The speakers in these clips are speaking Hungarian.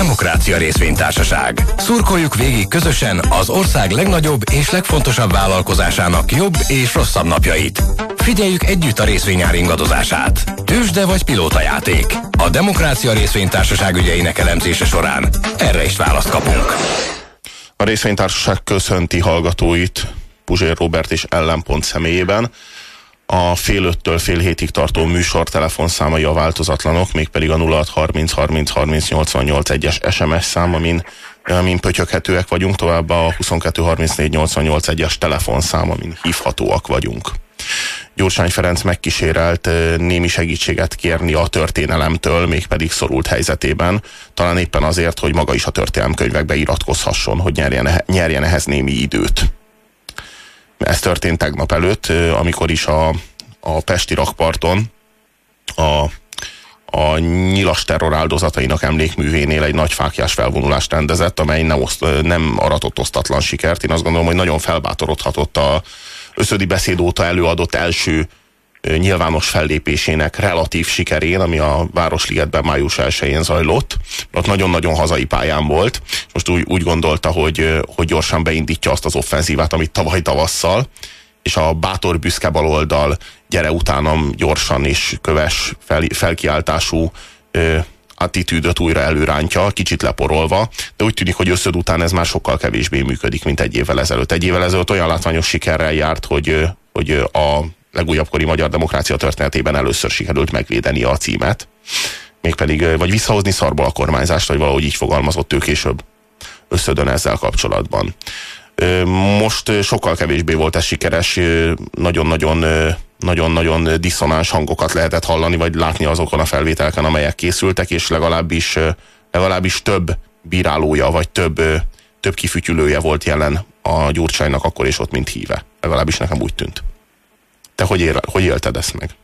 Demokrácia Részvénytársaság. Szurkoljuk végig közösen az ország legnagyobb és legfontosabb vállalkozásának jobb és rosszabb napjait. Figyeljük együtt a részvényár ingadozását. Tőzsde vagy pilótajáték. A Demokrácia Részvénytársaság ügyeinek elemzése során erre is választ kapunk. A Részvénytársaság köszönti hallgatóit Puzsér Róbert és Ellenpont személyében. A fél 5-től fél 7-ig tartó műsor telefonszámai a változatlanok, mégpedig a 0630 30 30 88 1-es SMS szám, amin pötyöghetőek vagyunk, továbbá a 22 34 88 1-es telefonszám, amin hívhatóak vagyunk. Gyurcsány Ferenc megkísérelt némi segítséget kérni a történelemtől, mégpedig szorult helyzetében, talán éppen azért, hogy maga is a történelemkönyvekbe iratkozhasson, hogy nyerjen ehhez némi időt. Ez történt tegnap előtt, amikor is a pesti rakparton a nyilas terror áldozatainak emlékművénél egy nagy fáklyás felvonulást rendezett, amely nem aratott osztatlan sikert. Én azt gondolom, hogy nagyon felbátorodhatott a Öszödi beszéd óta előadott első nyilvános fellépésének relatív sikerén, ami a Városligetben május 1-én zajlott. Ott nagyon-nagyon hazai pályán volt. Most úgy gondolta, hogy gyorsan beindítja azt az offenzívát, amit tavaly tavasszal, és a bátor büszke baloldal gyere utánam gyorsan és köves felkiáltású attitűdöt újra előrántja, kicsit leporolva, de úgy tűnik, hogy Öszöd után ez már sokkal kevésbé működik, mint egy évvel ezelőtt. Egy évvel ezelőtt olyan látványos sikerrel járt, hogy a legújabb kori magyar demokrácia történetében először sikerült megvédeni a címet, mégpedig, vagy visszahozni szarból a kormányzást, vagy valahogy így fogalmazott ő később Öszödön ezzel kapcsolatban. Most sokkal kevésbé volt ez sikeres, nagyon-nagyon diszonáns hangokat lehetett hallani, vagy látni azokon a felvételeken, amelyek készültek, és legalábbis több bírálója, vagy több kifütyülője volt jelen a Gyurcsánynak akkor és ott, mint híve. Legalábbis nekem úgy tűnt. Te hogy élted ezt meg?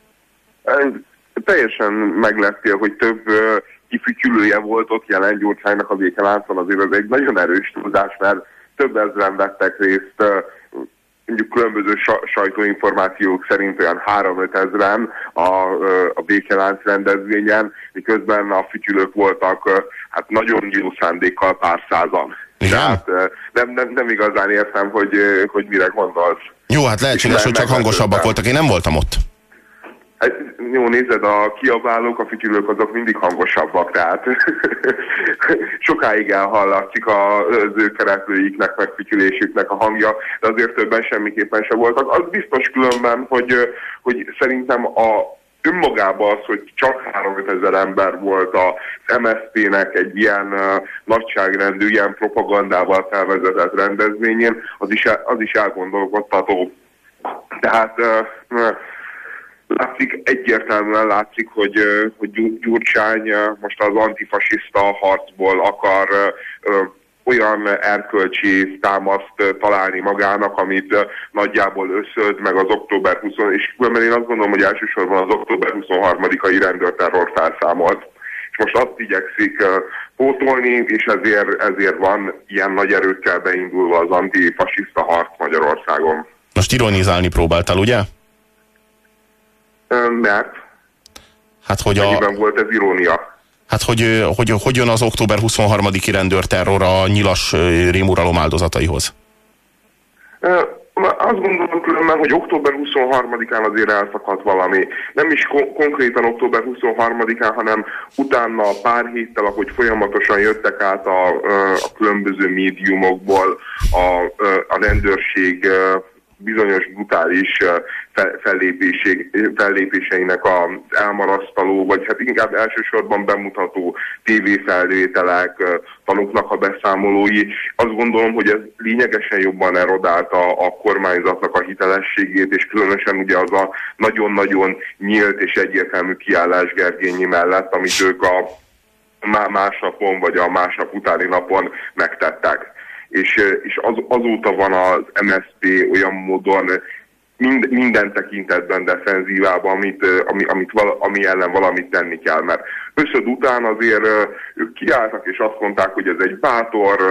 Teljesen megleptél, hogy több kifütyülője volt ott jelen Gyurcsánynak a békeláncon, azért ez egy nagyon erős túlzás, mert több ezren vettek részt, mondjuk különböző sajtóinformációk szerint olyan 3-5 ezren a békelánc rendezvényen, miközben a fütyülők voltak hát nagyon jó szándékkal pár százan. Tehát nem igazán értem, hogy mire gondolsz. Jó, hát lehetséges, hogy csak hangosabbak voltak. Én nem voltam ott. Hát, jó, nézed, a kiabálók, a fütyülők azok mindig hangosabbak, tehát sokáig elhallatszik az ő kereplőiknek, meg fütyülésüknek a hangja, de azért többen semmiképpen sem voltak. Az biztos különben, hogy szerintem önmagában az, hogy csak 3-5 ezer ember volt az MSZP-nek egy ilyen nagyságrendű, ilyen propagandával felvezetett rendezvényén, az is elgondolkodtató. Tehát egyértelműen látszik, hogy Gyurcsány most az antifasiszta harcból akar olyan erkölcsi támaszt találni magának, amit nagyjából Öszöd, meg az október 20, és különben én azt gondolom, hogy elsősorban az október 23-ai rendőrterror felszámolt. És most azt igyekszik pótolni, és ezért van ilyen nagy erőkkel beindulva az antifasiszta harc Magyarországon. Most ironizálni próbáltál, ugye? Mert? Hát, hogy mennyiben volt ez irónia? Hát, hogy jön az október 23-i rendőrterror a nyilas rémuralom áldozataihoz? Azt gondolom különben, hogy október 23-án azért elszakadt valami. Nem is konkrétan október 23-án, hanem utána pár héttel, ahogy folyamatosan jöttek át a különböző médiumokból a rendőrség bizonyos brutális fellépéseinek az elmarasztaló, vagy hát inkább elsősorban bemutató tévéfelvételek, tanúknak a beszámolói. Azt gondolom, hogy ez lényegesen jobban erodálta a kormányzatnak a hitelességét, és különösen ugye az a nagyon-nagyon nyílt és egyértelmű kiállás Gergényi mellett, amit ők a másnapon vagy a másnap utáni napon megtettek. És azóta van az MSZP olyan módon minden tekintetben defenzívában, ami ellen valamit tenni kell, mert Öszöd után azért ők kiálltak és azt mondták, hogy ez egy bátor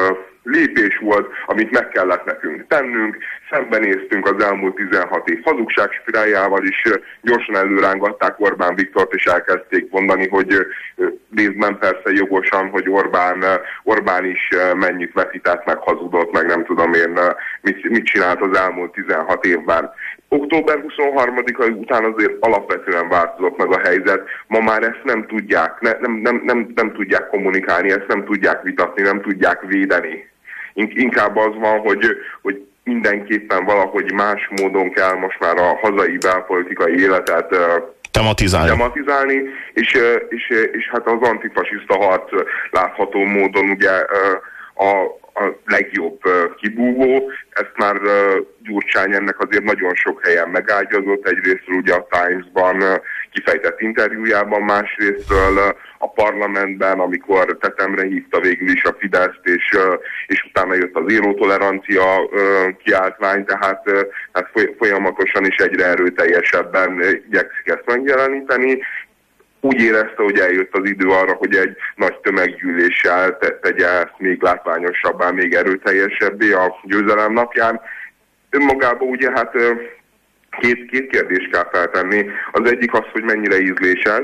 lépés volt, amit meg kellett nekünk tennünk. Szembenéztünk az elmúlt 16 év hazugság spiráljával is, gyorsan előrángatták Orbán Viktort, és elkezdték mondani, hogy részben persze jogosan, hogy Orbán is mennyit vetített, meg hazudott, meg nem tudom én mit csinált az elmúlt 16 évben. Október 23-a után azért alapvetően változott meg a helyzet. Ma már ezt nem tudják, nem tudják kommunikálni, ezt nem tudják vitatni, nem tudják védeni. Inkább az van, hogy mindenképpen valahogy más módon kell most már a hazai belpolitikai életet tematizálni, és hát az antifasiszta harc látható módon ugye a legjobb kibúvó. Ezt már Gyurcsány ennek azért nagyon sok helyen megágyazott. Egyrésztről ugye a Times-ban kifejtett interjújában, másrésztről a parlamentben, amikor tetemre hívta végül is a Fideszt, és utána jött az zéró-tolerancia kiáltvány, tehát folyamatosan is egyre erőteljesebben igyekszik ezt megjeleníteni. Úgy érezte, hogy eljött az idő arra, hogy egy nagy tömeggyűléssel tegye ezt még látványosabbá, még erőteljesebbé a győzelem napján. Önmagában ugye hát két kérdést kell feltenni. Az egyik az, hogy mennyire ízléses,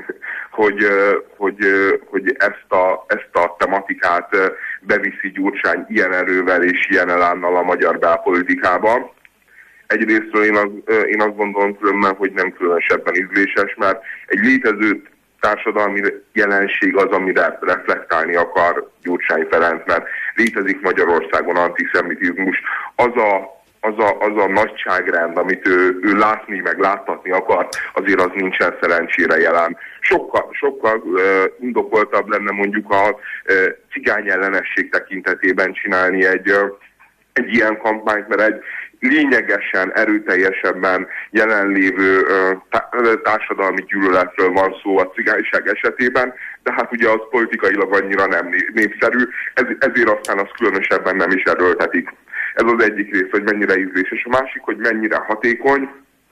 hogy ezt a tematikát beviszi Gyurcsány ilyen erővel és ilyen elánnal a magyar belpolitikába. Egyrésztről én azt gondolom különben, hogy nem különösebben ízléses, mert egy létező társadalmi jelenség az, amire reflektálni akar Gyurcsány Ferenc, mert létezik Magyarországon antiszemitizmus. Az a nagyságrend, amit ő látni, meg láttatni akar, azért az nincsen szerencsére jelen. Sokkal indokoltabb lenne mondjuk a cigány ellenesség tekintetében csinálni egy ilyen kampányt, mert egy lényegesen, erőteljesebben jelenlévő társadalmi gyűlöletről van szó a cigányság esetében, de hát ugye az politikailag annyira nem népszerű, ezért aztán az különösebben nem is erőltetik. Ez az egyik rész, hogy mennyire ízléses. A másik, hogy mennyire hatékony.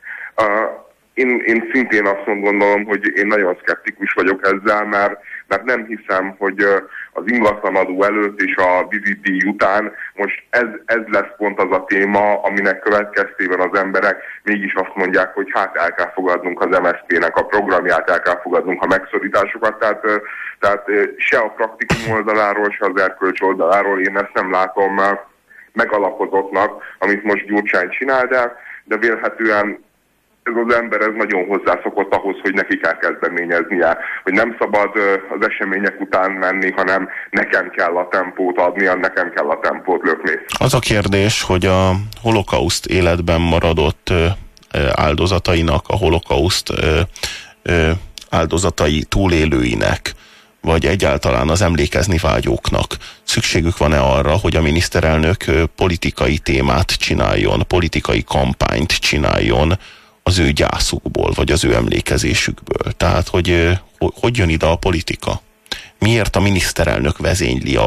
Én szintén azt gondolom, hogy én nagyon szkeptikus vagyok ezzel, mert nem hiszem, hogy az ingatlanadó előtt és a vízidíj után most ez lesz pont az a téma, aminek következtében az emberek mégis azt mondják, hogy hát el kell fogadnunk az MSZP-nek a programját, el kell fogadnunk a megszorításokat, tehát se a praktikum oldaláról, se az erkölcs oldaláról én ezt nem látom megalapozottnak, amit most Gyurcsány csinál, de vélhetően ez az ember nagyon hozzászokott ahhoz, hogy neki kell kezdeményeznie, hogy nem szabad az események után menni, hanem nekem kell a tempót adni, nekem kell a tempót lökni. Az a kérdés, hogy a holokauszt életben maradott áldozatainak, a holokauszt áldozatai túlélőinek, vagy egyáltalán az emlékezni vágyóknak szükségük van-e arra, hogy a miniszterelnök politikai témát csináljon, politikai kampányt csináljon az ő gyászukból, vagy az ő emlékezésükből. Tehát, hogy jön ide a politika? Miért a miniszterelnök vezényli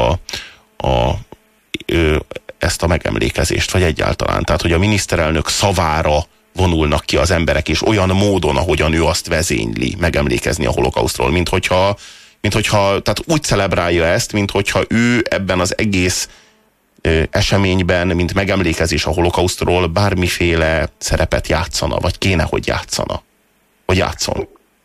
ezt a megemlékezést, vagy egyáltalán? Tehát, hogy a miniszterelnök szavára vonulnak ki az emberek, és olyan módon, ahogyan ő azt vezényli, megemlékezni a holokausztról, mint hogyha tehát úgy celebrálja ezt, mint hogyha ő ebben az egész eseményben, mint megemlékezés a holokausztról bármiféle szerepet játszana, vagy kéne, hogy játszana. Hogy játszon.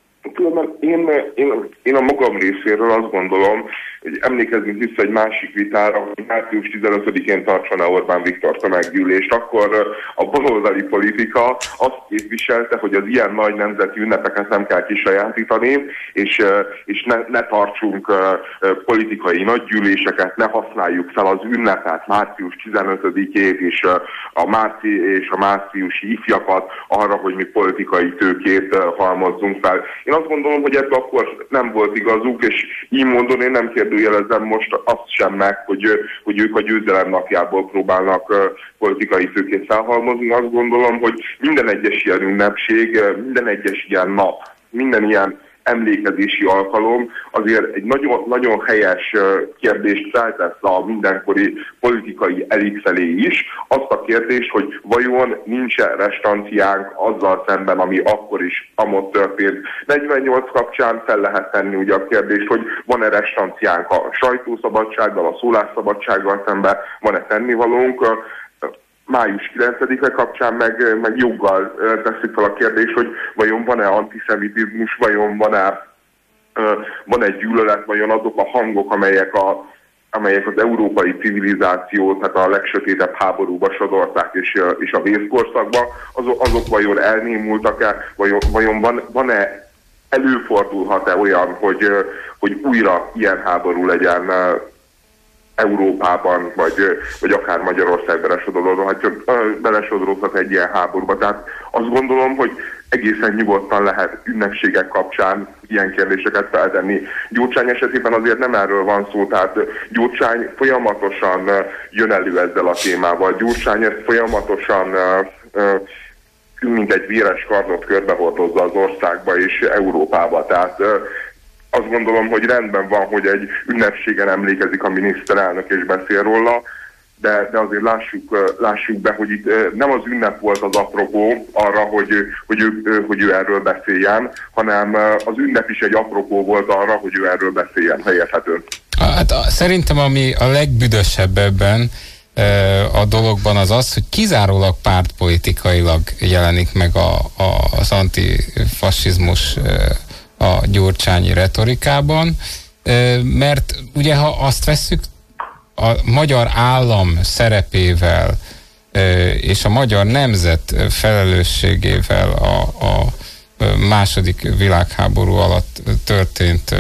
Én a magam részéről azt gondolom, hogy emlékezzünk vissza egy másik vitára, hogy március 15-én tartsana Orbán Viktor tömeggyűlést, akkor a baloldali politika azt képviselte, hogy az ilyen nagy nemzeti ünnepeket nem kell kisajátítani, és ne tartsunk politikai nagygyűléseket, ne használjuk fel az ünnepet, március 15-ét és a márciusi ifjakat arra, hogy mi politikai tőkét halmozzunk fel. Én azt gondolom, hogy ez akkor nem volt igazuk, és így módon én nem kérdőjelezem most azt sem meg, hogy ők a győzelem napjából próbálnak politikai tőkét felhalmozni. Azt gondolom, hogy minden egyes ilyen ünnepség, minden egyes ilyen nap, minden ilyen emlékezési alkalom azért egy nagyon, nagyon helyes kérdést feltesz a mindenkori politikai elit felé is. Azt a kérdést, hogy vajon nincs-e restanciánk azzal szemben, ami akkor is amott történt. 48 kapcsán fel lehet tenni ugye a kérdést, hogy van-e restanciánk a sajtószabadsággal, a szólásszabadsággal szemben, van-e tennivalónk. Május 9-e kapcsán meg joggal teszik fel a kérdést, hogy vajon van-e antiszemitizmus, vajon van-e gyűlölet, vajon azok a hangok, amelyek az európai civilizációt, tehát a legsötétebb háborúba sodorták és a vészkorszakba, azok vajon elnémultak-e, vajon van-e, előfordulhat-e olyan, hogy újra ilyen háború legyen Európában, vagy akár Magyarország belesodródhat egy ilyen háborúba. Tehát azt gondolom, hogy egészen nyugodtan lehet ünnepségek kapcsán ilyen kérdéseket feltenni. Gyurcsány esetében azért nem erről van szó, tehát Gyurcsány folyamatosan jön elő ezzel a témával. Gyurcsány ezt folyamatosan mint egy véres kardot körbehordozza az országba és Európába. Tehát azt gondolom, hogy rendben van, hogy egy ünnepségen emlékezik a miniszterelnök és beszél róla, de azért lássuk be, hogy itt nem az ünnep volt az apropó arra, hogy ő erről beszéljen, hanem az ünnep is egy apropó volt arra, hogy ő erről beszéljen. Helyezhető. Hát szerintem ami a legbüdösebb ebben a dologban az, hogy kizárólag pártpolitikailag jelenik meg az antifasizmus a gyurcsányi retorikában, mert ugye ha azt vesszük, a magyar állam szerepével és a magyar nemzet felelősségével a második világháború alatt történt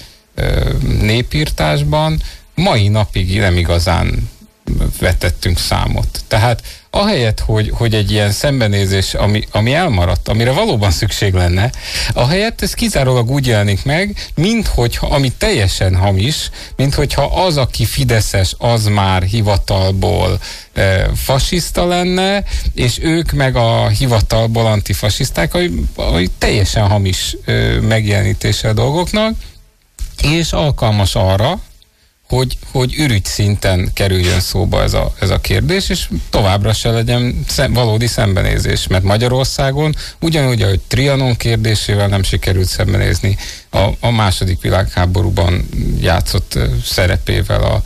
népírtásban mai napig nem igazán vetettünk számot. Tehát ahelyett, hogy egy ilyen szembenézés, ami elmaradt, amire valóban szükség lenne, ahelyett ez kizárólag úgy jelenik meg, minthogyha, ami teljesen hamis, minthogyha az, aki fideszes, az már hivatalból fasiszta lenne, és ők meg a hivatalból antifasiszták, ami teljesen hamis megjelenítése a dolgoknak, és alkalmas arra, hogy ürügy szinten kerüljön szóba ez a kérdés, és továbbra se legyen valódi szembenézés, mert Magyarországon ugyanúgy, ahogy Trianon kérdésével nem sikerült szembenézni, a második világháborúban játszott szerepével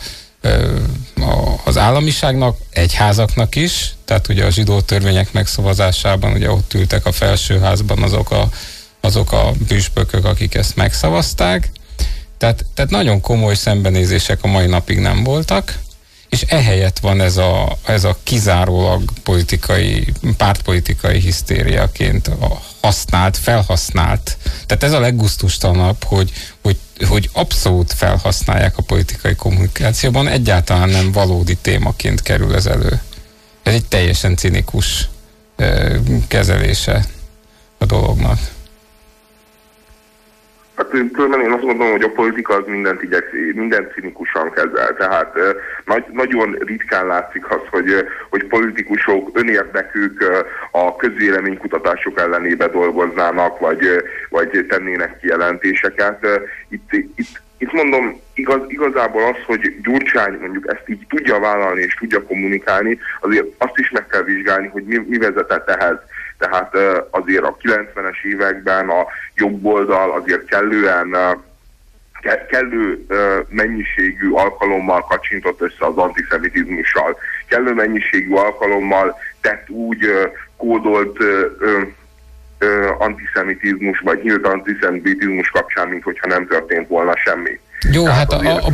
az államiságnak, egyházaknak is, tehát ugye a zsidó törvények megszavazásában ugye ott ültek a felsőházban azok a püspökök, akik ezt megszavazták. Tehát nagyon komoly szembenézések a mai napig nem voltak, és ehelyett van ez a kizárólag pártpolitikai hisztériaként felhasznált. Tehát ez a leggusztustalanabb, hogy abszolút felhasználják a politikai kommunikációban, egyáltalán nem valódi témaként kerül ez elő. Ez egy teljesen cinikus kezelése a dolognak. Hát különben én azt gondolom, hogy a politika az mindent cinikusan kezel. Tehát nagyon ritkán látszik az, hogy politikusok önérdekük a közvéleménykutatások ellenébe dolgoznának, vagy tennének kijelentéseket. Itt mondom, igazából az, hogy Gyurcsány mondjuk ezt így tudja vállalni és tudja kommunikálni, azért azt is meg kell vizsgálni, hogy mi vezetett ehhez. Tehát azért a 90-es években a jobb oldal azért kellő mennyiségű alkalommal kacsintott össze az antiszemitizmussal. Kellő mennyiségű alkalommal tett úgy kódolt antiszemitizmus, vagy nyílt antiszemitizmus kapcsán, minthogyha nem történt volna semmi. Jó, tehát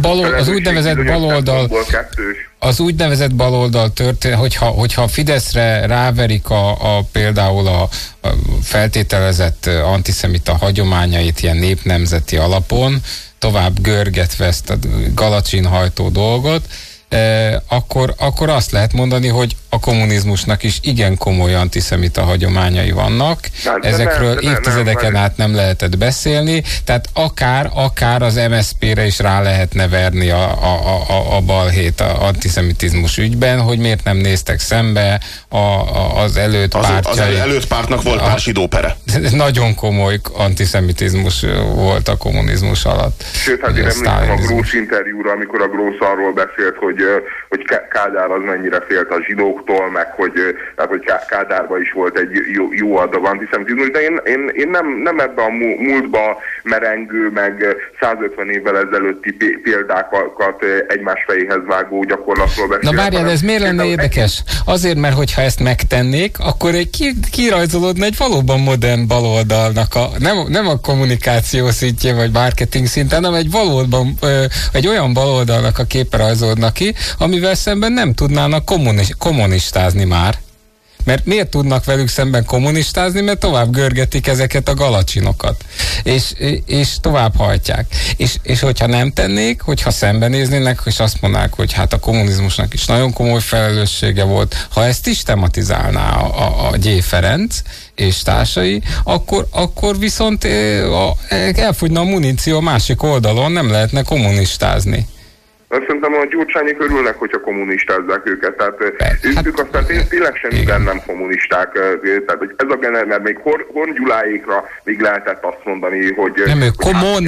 az úgynevezett baloldal történt, hogyha Fideszre ráverik például a feltételezett antiszemita hagyományait ilyen népnemzeti alapon, tovább görgetve ezt a galacsinhajtó dolgot, akkor azt lehet mondani, hogy a kommunizmusnak is igen komoly antiszemita hagyományai vannak. Ezekről évtizedeken át nem lehetett beszélni, tehát akár az MSZP-re is rá lehetne verni a balhét a antiszemitizmus ügyben, hogy miért nem néztek szembe az előtt pártjai. Az előtt pártnak volt pár zsidópere. Nagyon komoly antiszemitizmus volt a kommunizmus alatt. Sőt, hát én emlékszem a Grósz interjúra, amikor a Grósz arról beszélt, hogy Kádár az mennyire félt a zsidóktól, meg hogy Kádárban is volt egy jó adag antiszemitizmus, de én nem ebbe a múltba merengő, meg 150 évvel ezelőtti példákat egymás fejéhez vágó gyakorlatról beszélek. Na várjál, ez miért lenne érdekes? Azért, mert hogyha ezt megtennék, akkor kirajzolódna egy valóban modern baloldalnak nem a kommunikáció szintjén, vagy marketing szinten, hanem egy olyan baloldalnak a képe rajzolódna ki, amivel szemben nem tudnának kommunistázni már. Mert miért tudnak velük szemben kommunistázni? Mert tovább görgetik ezeket a galacsinokat. És tovább hajtják. És hogyha nem tennék, hogyha szembenéznének, és azt mondanák, hogy hát a kommunizmusnak is nagyon komoly felelőssége volt, ha ezt is tematizálná a G. Ferenc és társai, akkor viszont elfogyna a muníció a másik oldalon, nem lehetne kommunistázni. Szerintem a gyurcsányék örülnek, hogyha kommunistázzák őket, tehát ők aztán tényleg semmiben nem kommunisták, tehát hogy ez a mert még Horn Gyuláékra még lehetett azt mondani, hogy... Nem, ők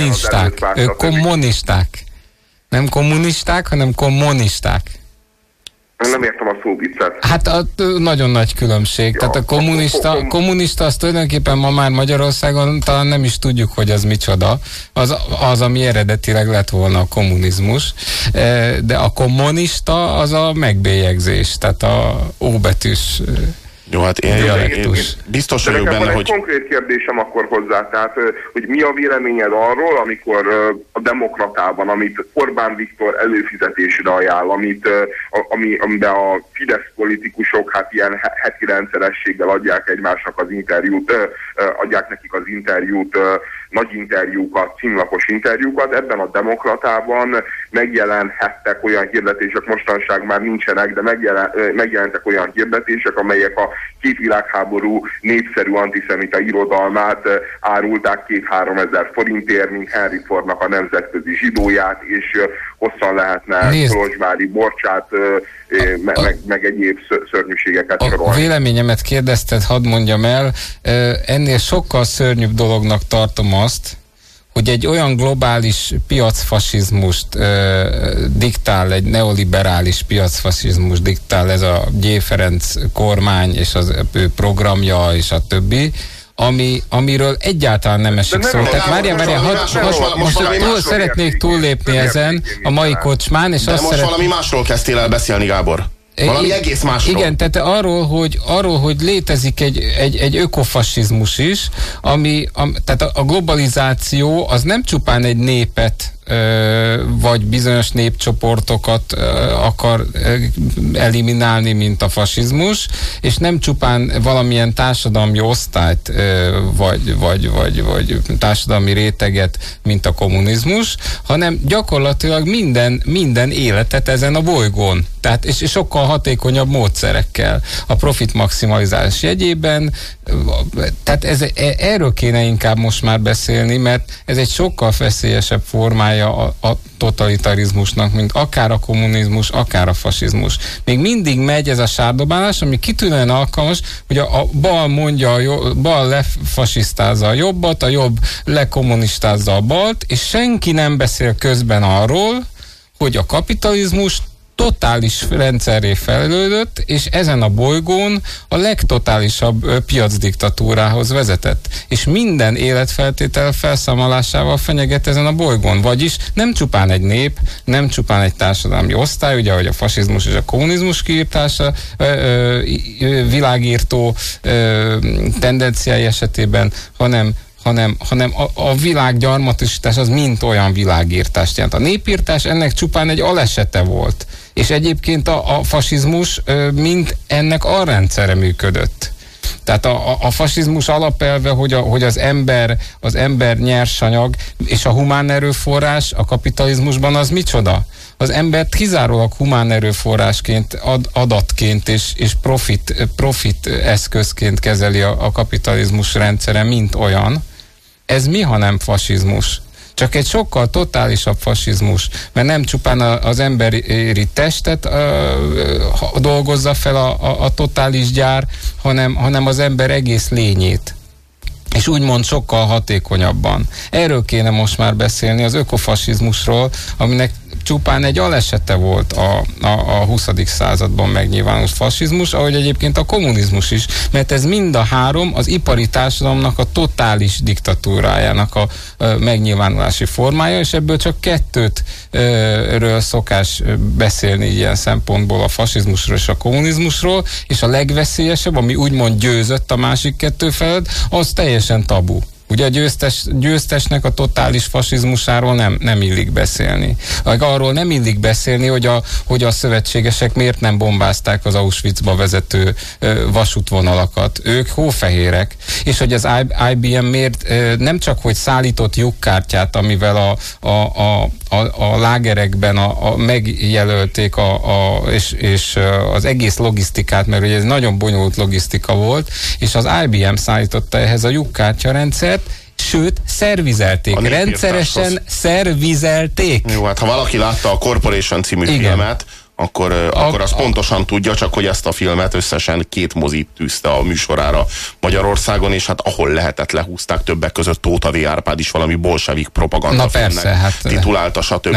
kommunisták. Nem kommunisták, hanem kommunisták. Nem értem a szóviccet. Hát nagyon nagy különbség. Ja, tehát a kommunista az tulajdonképpen ma már Magyarországon talán nem is tudjuk, hogy az micsoda. Az ami eredetileg lett volna a kommunizmus. De a kommunista az a megbélyegzés. Tehát a óbetűs... Jó, hát én biztos vagyok benne, hogy... Egy konkrét kérdésem akkor hozzá, tehát, hogy mi a véleményed arról, amikor a Demokratában, amit Orbán Viktor előfizetésre ajánl, amiben a Fidesz politikusok hát ilyen heti rendszerességgel adják egymásnak az interjút, adják nekik az interjút, nagy interjúkat, címlapos interjúkat, ebben a Demokratában megjelenhettek olyan hirdetések, mostanság már nincsenek, de megjelentek olyan hirdetések, amelyek a két világháború népszerű antiszemita irodalmát árulták 2-3 ezer forintért, mint Henry Fordnak a nemzetközi zsidóját, és hosszan lehetne Kolozsvári Borcsát, meg egyéb szörnyűségeket sorolni. A véleményemet kérdezted, hadd mondjam el, ennél sokkal szörnyűbb dolognak tartom azt, hogy egy olyan globális piacfasizmust diktál, egy neoliberális piacfasizmus diktál ez a G. Ferenc kormány és az ő programja és a többi, amiről egyáltalán nem esik szó. Tehát várjál, most szeretnék túllépni ezen a mai kocsmán, és azt valami másról kezdtél el beszélni, Gábor. Valami egész másról. Igen, tehát arról, hogy létezik egy ökofasizmus is, tehát a globalizáció az nem csupán egy népet vagy bizonyos népcsoportokat akar eliminálni, mint a és nem csupán valamilyen társadalmi osztályt vagy társadalmi réteget, mint a kommunizmus, hanem gyakorlatilag minden életet ezen a bolygón. Tehát, és sokkal hatékonyabb módszerekkel a profit maximalizálás jegyében. Tehát erről kéne inkább most már beszélni, mert ez egy sokkal veszélyesebb formája a totalitarizmusnak, mint akár a kommunizmus, akár a fasizmus. Még mindig megy ez a sárdobálás, ami kitűnően alkalmas, hogy a bal mondja, bal lefasisztázza a jobbat, a jobb lekommunistázza a balt, és senki nem beszél közben arról, hogy a kapitalizmus totális rendszerré fejlődött, és ezen a bolygón a legtotálisabb piacdiktatúrához vezetett. És minden életfeltétel felszámolásával fenyeget ezen a bolygón. Vagyis nem csupán egy nép, nem csupán egy társadalmi osztály, ugye, ahogy a fasizmus és a kommunizmus kiírtása világírtó tendenciái esetében, hanem a világgyarmatosítás az mint olyan világírtást jelent. A népírtás ennek csupán egy alesete volt. És egyébként a fasizmus mint ennek alrendszere működött. Tehát a fasizmus alapelve, hogy az ember nyersanyag, és a humán erőforrás a kapitalizmusban az micsoda? Az embert kizárólag humán erőforrásként, adatként és profit eszközként kezeli a kapitalizmus rendszere, mint olyan. Ez mi, ha nem fasizmus? Csak egy sokkal totálisabb fasizmus, mert nem csupán az emberi testet dolgozza fel a totális gyár, hanem az ember egész lényét. És úgymond sokkal hatékonyabban. Erről kéne most már beszélni, az ökofasizmusról, aminek csupán egy alesete volt a 20. században megnyilvánult fasizmus, ahogy egyébként a kommunizmus is, mert ez mind a három az ipari társadalomnak a totális diktatúrájának a megnyilvánulási formája, és ebből csak kettőtről szokás beszélni ilyen szempontból, a fasizmusról és a kommunizmusról, és a legveszélyesebb, ami úgymond győzött a másik kettő felett, az teljesen tabu. Ugye a győztesnek a totális fasizmusáról nem illik beszélni. Arról nem illik beszélni, hogy a szövetségesek miért nem bombázták az Auschwitzba vezető vasútvonalakat. Ők hófehérek. És hogy az IBM miért nem csak, hogy szállított lyukkártyát, amivel a lágerekben megjelölték és az egész logisztikát, mert ugye ez nagyon bonyolult logisztika volt, és az IBM szállította ehhez a lyukkártya rendszert, sőt, szervizelték. Rendszeresen szervizelték. Jó, hát ha valaki látta a Corporation című filmet, akkor az pontosan tudja, csak hogy ezt a filmet összesen 2 mozit tűzte a műsorára Magyarországon, és hát ahol lehetett lehúzták, többek között Tóth V. Árpád is valami bolsevik propaganda filmnek titulálta, stb.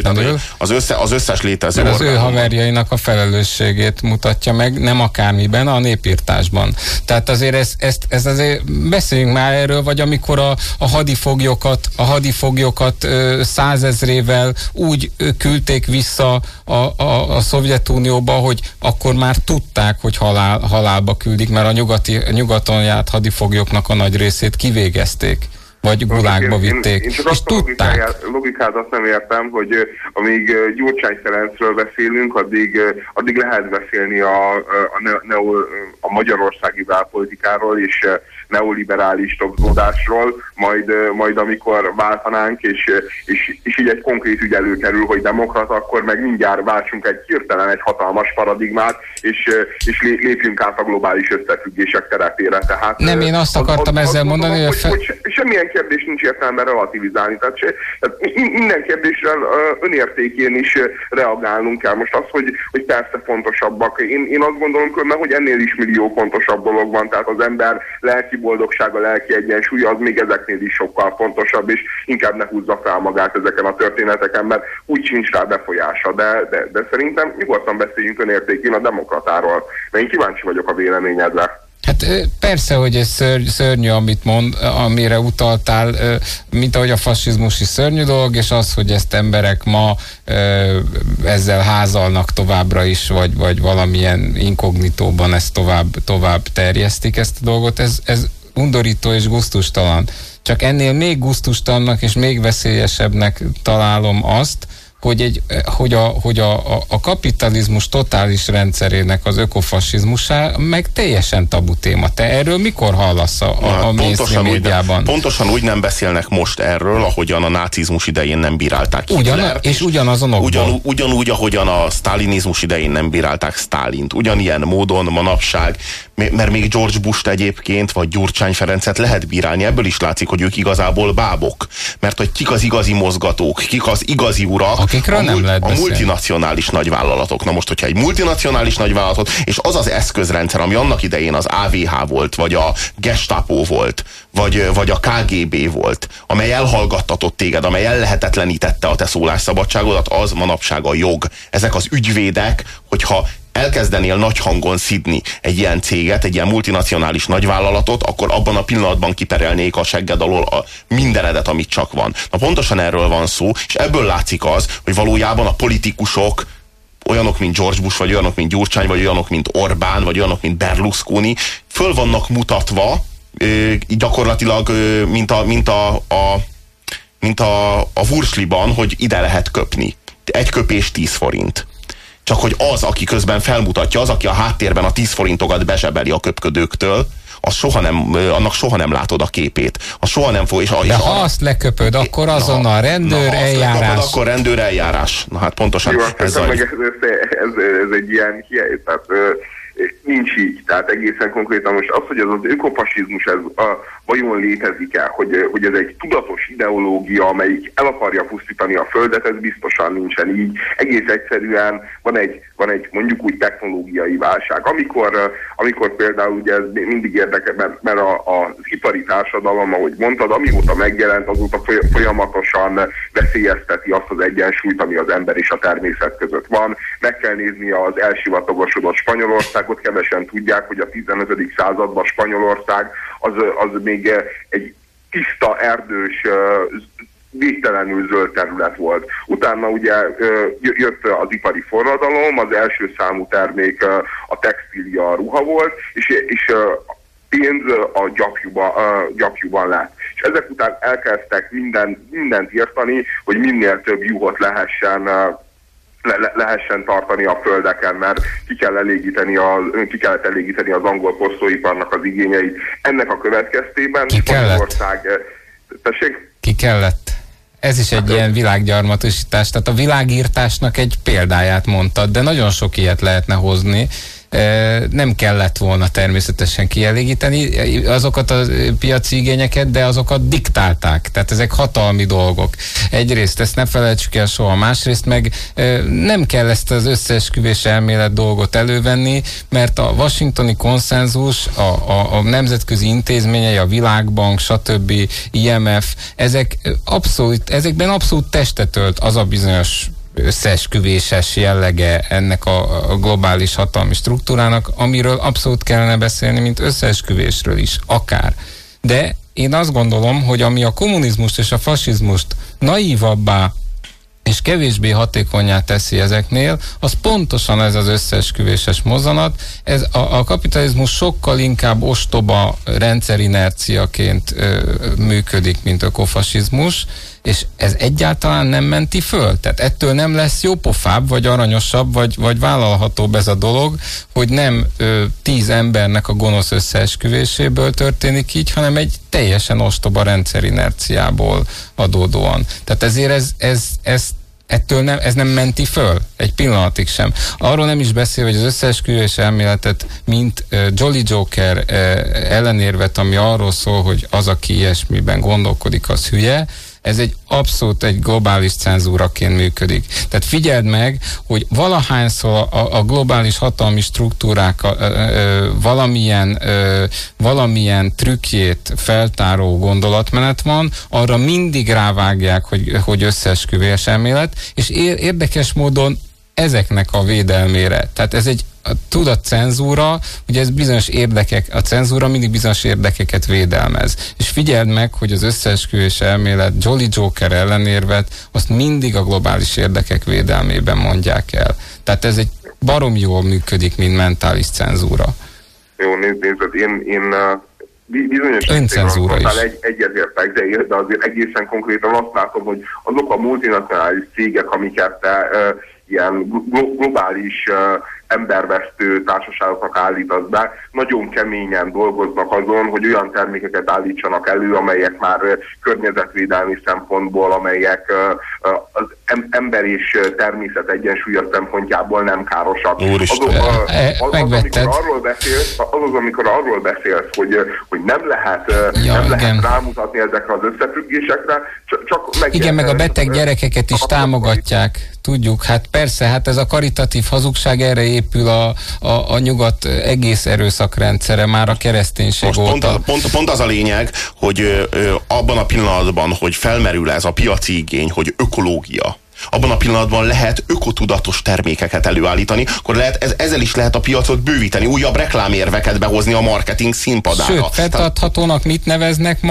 Az összes létező az ő haverjainak a felelősségét mutatja meg, nem akármiben, a népírtásban. Tehát azért ezt azért beszéljünk már erről, vagy amikor a hadifoglyokat 100 000-ével úgy küldték vissza a Szovjetunióba, hogy akkor már tudták, hogy halálba küldik, mert a nyugaton járt hadifoglyoknak a nagy részét kivégezték, vagy gulágba vitték. Én csak azt a logikádat nem értem, hogy amíg Gyurcsány Ferencről beszélünk, addig lehet beszélni a magyarországi belpolitikáról és neoliberális tagzódásról, majd amikor váltanánk, és így egy konkrét ügy előkerül, hogy demokrata, akkor meg mindjárt váltsunk hirtelen egy hatalmas paradigmát, és lépjünk át a globális összefüggések terepére. Tehát nem, én azt akartam ezzel mondani, hogy semmilyen kérdés nincs értelme relativizálni. Tehát minden kérdésre önértékén is reagálnunk kell. Most az, hogy persze fontosabbak. Én azt gondolom, hogy ennél is millió fontosabb dolog van, tehát az ember lelki boldogsága, lelki egyensúly, az még ezeknél is sokkal fontosabb, és inkább ne húzza fel magát ezeken a történeteken, mert úgy sincs rá befolyása. De szerintem nyugodtan beszéljünk önértékén a demokratáról. De én kíváncsi vagyok a véleményedre. Hát persze, hogy ez szörnyű, amit mond, amire utaltál, mint ahogy a fasizmus is szörnyű dolog, és az, hogy ezt emberek ma ezzel házalnak továbbra is, vagy valamilyen inkognitóban ezt tovább terjesztik ezt a dolgot, ez undorító és gusztustalan. Csak ennél még gusztustalannak és még veszélyesebbnek találom azt, hogy a kapitalizmus totális rendszerének az ökofasizmusa meg teljesen tabu téma. Te erről mikor hallasz a mainstream médiában? Pontosan úgy nem beszélnek most erről, ahogyan a nácizmus idején nem bírálták Hitlert. És ugyanazon okból. Ugyanúgy, ahogyan a sztálinizmus idején nem bírálták Sztálint. Ugyanilyen módon manapság, mert még George Bush-t egyébként, vagy Gyurcsány Ferencet lehet bírálni. Ebből is látszik, hogy ők igazából bábok. Mert hogy kik az igazi mozgatók, kik az igazi urak, a multinacionális nagyvállalatok. Na most, hogyha egy multinacionális nagyvállalatot, és az az eszközrendszer, ami annak idején az AVH volt, vagy a Gestapo volt, vagy a KGB volt, amely elhallgattatott téged, amely ellehetetlenítette a te szólásszabadságodat, az manapság a jog. Ezek az ügyvédek, hogyha elkezdenél nagy hangon szidni egy ilyen céget, egy ilyen multinacionális nagyvállalatot, akkor abban a pillanatban kiperelnék a segged alól a mindenedet, amit csak van. Na pontosan erről van szó, és ebből látszik az, hogy valójában a politikusok, olyanok, mint George Bush, vagy olyanok, mint Gyurcsány, vagy olyanok, mint Orbán, vagy olyanok, mint Berlusconi, föl vannak mutatva, gyakorlatilag, mint a Wursliban, hogy ide lehet köpni. Egy köpés 10 forint. Csak hogy az, aki közben felmutatja, az, aki a háttérben a 10 forintokat bezsebeli a köpködőktől, annak soha nem látod a képét. Soha nem fog, de ha azt leköpöd, akkor azonnal rendőr eljárás. Akkor rendőr eljárás. Na hát pontosan ez egy ilyen tehát nincs így. Tehát egészen konkrétan most az, hogy ez az ökofasizmus vajon létezik-e, hogy ez egy tudatos ideológia, amelyik el akarja pusztítani a Földet, ez biztosan nincsen így. Egész egyszerűen van egy mondjuk úgy technológiai válság. Amikor például ugye ez mindig érdekes, mert az ipari társadalom, ahogy mondtad, amióta megjelent, azóta folyamatosan veszélyezteti azt az egyensúlyt, ami az ember és a természet között van. Meg kell nézni az elsivatagosodott Spanyolországot, kevesen tudják, hogy a 15. században Spanyolország az még egy tiszta, erdős, végtelenül zöld terület volt. Utána ugye jött az ipari forradalom, az első számú termék a textília, a ruha volt, és pénz a gyapjúban lett. És ezek után elkezdtek mindent írtani, hogy minél több juhot lehessen tartani a földeken, mert ki kellett elégíteni az angol posztóiparnak az igényeit. Ennek a következtében Ki kellett? Ez is egy ilyen világgyarmatosítás, tehát a világírtásnak egy példáját mondtad, de nagyon sok ilyet lehetne hozni. Nem kellett volna természetesen kielégíteni azokat a piaci igényeket, de azokat diktálták. Tehát ezek hatalmi dolgok. Egyrészt ezt ne felejtsük el soha, másrészt meg nem kell ezt az összeesküvés elmélet dolgot elővenni, mert a washingtoni konszenzus, a nemzetközi intézményei, a Világbank, stb., IMF, ezekben abszolút testet ölt az a bizonyos összeesküvéses jellege ennek a globális hatalmi struktúrának, amiről abszolút kellene beszélni, mint összeesküvésről is, akár. De én azt gondolom, hogy ami a kommunizmust és a fasizmust naívabbá és kevésbé hatékonnyá teszi ezeknél, az pontosan ez az összeesküvéses mozzanat. Ez a kapitalizmus sokkal inkább ostoba rendszerinerciaként működik, mint ökofasizmus, és ez egyáltalán nem menti föl. Tehát ettől nem lesz jópofább, vagy aranyosabb, vagy vállalhatóbb ez a dolog, hogy nem 10 embernek a gonosz összeesküvéséből történik így, hanem egy teljesen ostoba rendszerinerciából adódóan. Tehát ezért ez nem menti föl, egy pillanatig sem. Arról nem is beszél, hogy az összeesküvés elméletet, mint Jolly Joker ellenérvet, ami arról szól, hogy az, aki ilyesmiben gondolkodik, az hülye, ez abszolút egy globális cenzúraként működik. Tehát figyeld meg, hogy valahányszor a globális hatalmi struktúrák valamilyen trükkjét feltáró gondolatmenet van, arra mindig rávágják, hogy összeesküvés elmélet, és érdekes módon ezeknek a védelmére. Tehát ez egy tudatcenzúra, ugye ez bizonyos a cenzúra mindig bizonyos érdekeket védelmez. És figyeld meg, hogy az összeesküvés elmélet, Jolly Joker ellenérvet, azt mindig a globális érdekek védelmében mondják el. Tehát ez egy baromi jól működik, mint mentális cenzúra. Jó, nézd, én bizonyos öncenzúra is. Egyetértek, de azért egészen konkrétan azt látom, hogy azok a multinacionális cégek, amiket te ilyen globális embervesztő társaságoknak állítasz be, nagyon keményen dolgoznak azon, hogy olyan termékeket állítsanak elő, amelyek már környezetvédelmi szempontból, amelyek az ember és természet egyensúlya szempontjából nem károsak. Amikor arról beszélsz, hogy nem lehet rámutatni ezekre az összefüggésekre, csak igen, meg a beteg gyerekeket is támogatják. Tudjuk, hát persze, hát ez a karitatív hazugság, erre épül a nyugat egész erőszakrendszere már a kereszténység óta. Pont az a lényeg, hogy abban a pillanatban, hogy felmerül ez a piaci igény, hogy ökológia, abban a pillanatban lehet ökotudatos termékeket előállítani, akkor ezzel is lehet a piacot bővíteni, újabb reklámérveket behozni a marketing színpadára. Sőt, fenntarthatónak mit neveznek ma?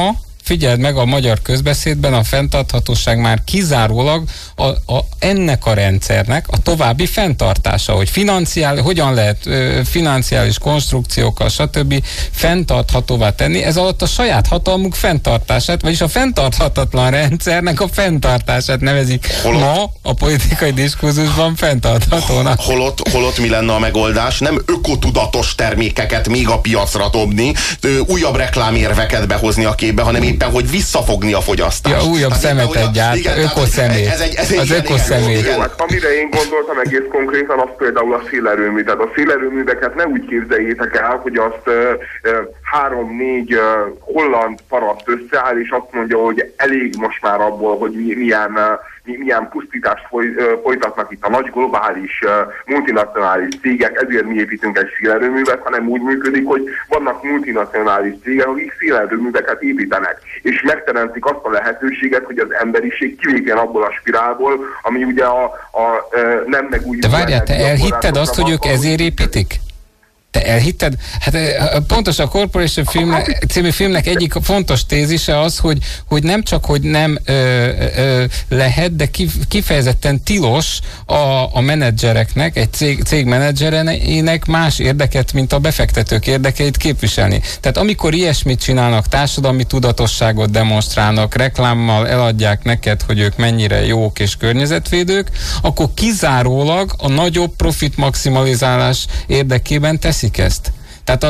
figyeld meg, a magyar közbeszédben a fenntarthatóság már kizárólag ennek a rendszernek a további fenntartása, hogy hogyan lehet financiális konstrukciókkal, stb. Fenntarthatóvá tenni, ez alatt a saját hatalmuk fenntartását, vagyis a fenntarthatatlan rendszernek a fenntartását nevezik ma a politikai diskurzusban fenntarthatónak. Holott mi lenne a megoldás? Nem ökotudatos termékeket még a piacra dobni, újabb reklámérveket behozni a képbe, hanem éppen, hogy visszafogni a fogyasztást. Ja, újabb szemetet gyárt, ökoszemét. Az ökoszemét. Amire én gondoltam egész konkrétan, az például a szélerőmű. Tehát a szélerőműveket ne úgy képzeljétek el, hogy azt 3-4 holland paraszt összeáll, és azt mondja, hogy elég most már abból, hogy milyen pusztítást folytatnak itt a nagy globális multinacionális cégek, ezért mi építünk egy szélerőművet, hanem úgy működik, hogy vannak multinacionális cégek, akik szélerőműveket építenek, és megteremtik azt a lehetőséget, hogy az emberiség kilépjen abból a spirálból, ami ugye a nem megújuló. De várjál, te elhitted azt, hogy ők ezért építik? Te elhitted? Hát pontos a Corporation című filmnek egyik fontos tézise az, hogy nem csak, hogy nem lehet, de kifejezetten tilos a menedzsereknek, egy cég menedzserének más érdeket, mint a befektetők érdekeit képviselni. Tehát amikor ilyesmit csinálnak, társadalmi tudatosságot demonstrálnak, reklámmal eladják neked, hogy ők mennyire jók és környezetvédők, akkor kizárólag a nagyobb profit maximalizálás érdekében teszik ezt. Tehát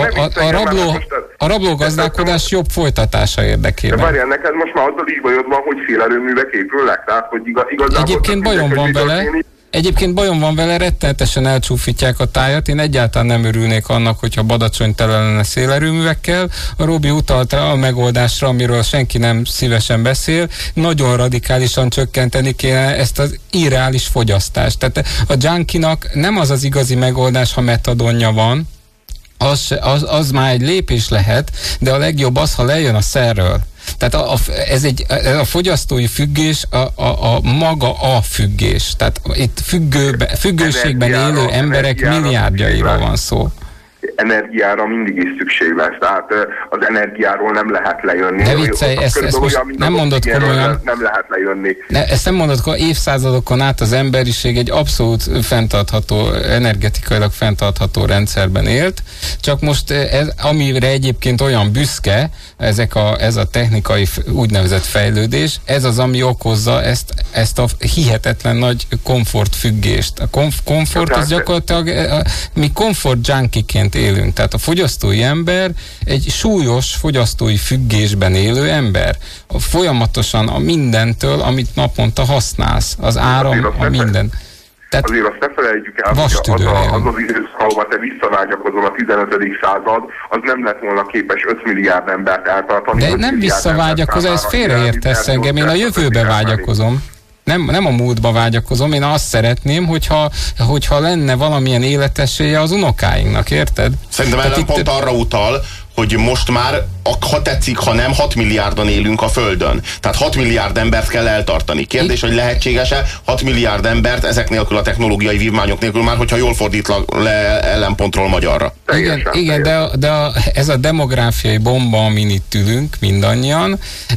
a rablógazdálkodás jobb folytatása érdekében. De várjál, neked most már azzal is bajod van, hogy szélerőművek épülnek? Tehát, hogy igazából... Egyébként bajom van vele, rettenetesen elcsúfítják a tájat. Én egyáltalán nem örülnék annak, hogyha Badacsony tele lenne szélerőművekkel. A Robi utalt rá a megoldásra, amiről senki nem szívesen beszél. Nagyon radikálisan csökkenteni kéne ezt az irreális fogyasztást. Tehát a junkinak nem az az igazi megoldás, ha metadonja van, az már egy lépés lehet, de a legjobb az, ha lejön a szerről. Tehát ez a fogyasztói függés maga a függés. Tehát itt függőségben élő emberek milliárdjairól van szó. Energiára mindig is szükség lesz, tehát az energiáról nem lehet lejönni. De viccelj, ezt most nem mondod komolyan. Nem lehet lejönni. Ezt nem mondod, hogy évszázadokon át az emberiség egy abszolút fenntartható, energetikailag fenntartható rendszerben élt, csak most amire egyébként olyan büszke ez a technikai úgynevezett fejlődés, ez az, ami okozza ezt a hihetetlen nagy komfortfüggést. A komfort az gyakorlatilag, mi komfort junkiként élünk. Tehát a fogyasztói ember egy súlyos fogyasztói függésben élő ember. Folyamatosan a mindentől, amit naponta használsz. Az áram, a minden. Tehát azért azt ne felejtjük el, hogy az időszak, ahol te visszavágyakozol a 15. század, az nem lett volna képes 5 milliárd embert eltartani. De nem visszavágyakozol, ez félreértesz engem, én a jövőbe vágyakozom. Nem a múltba vágyakozom, én azt szeretném, hogyha lenne valamilyen életesélye az unokáinknak, érted? Szerintem ellen pont arra utal, hogy most már, ha tetszik, ha nem, 6 milliárdan élünk a Földön. Tehát 6 milliárd embert kell eltartani. Kérdés, hogy lehetséges-e 6 milliárd embert ezek nélkül a technológiai vívmányok nélkül, már hogyha jól fordítlak le ellenpontról magyarra. Igen, de ez a demográfiai bomba, amin itt ülünk mindannyian,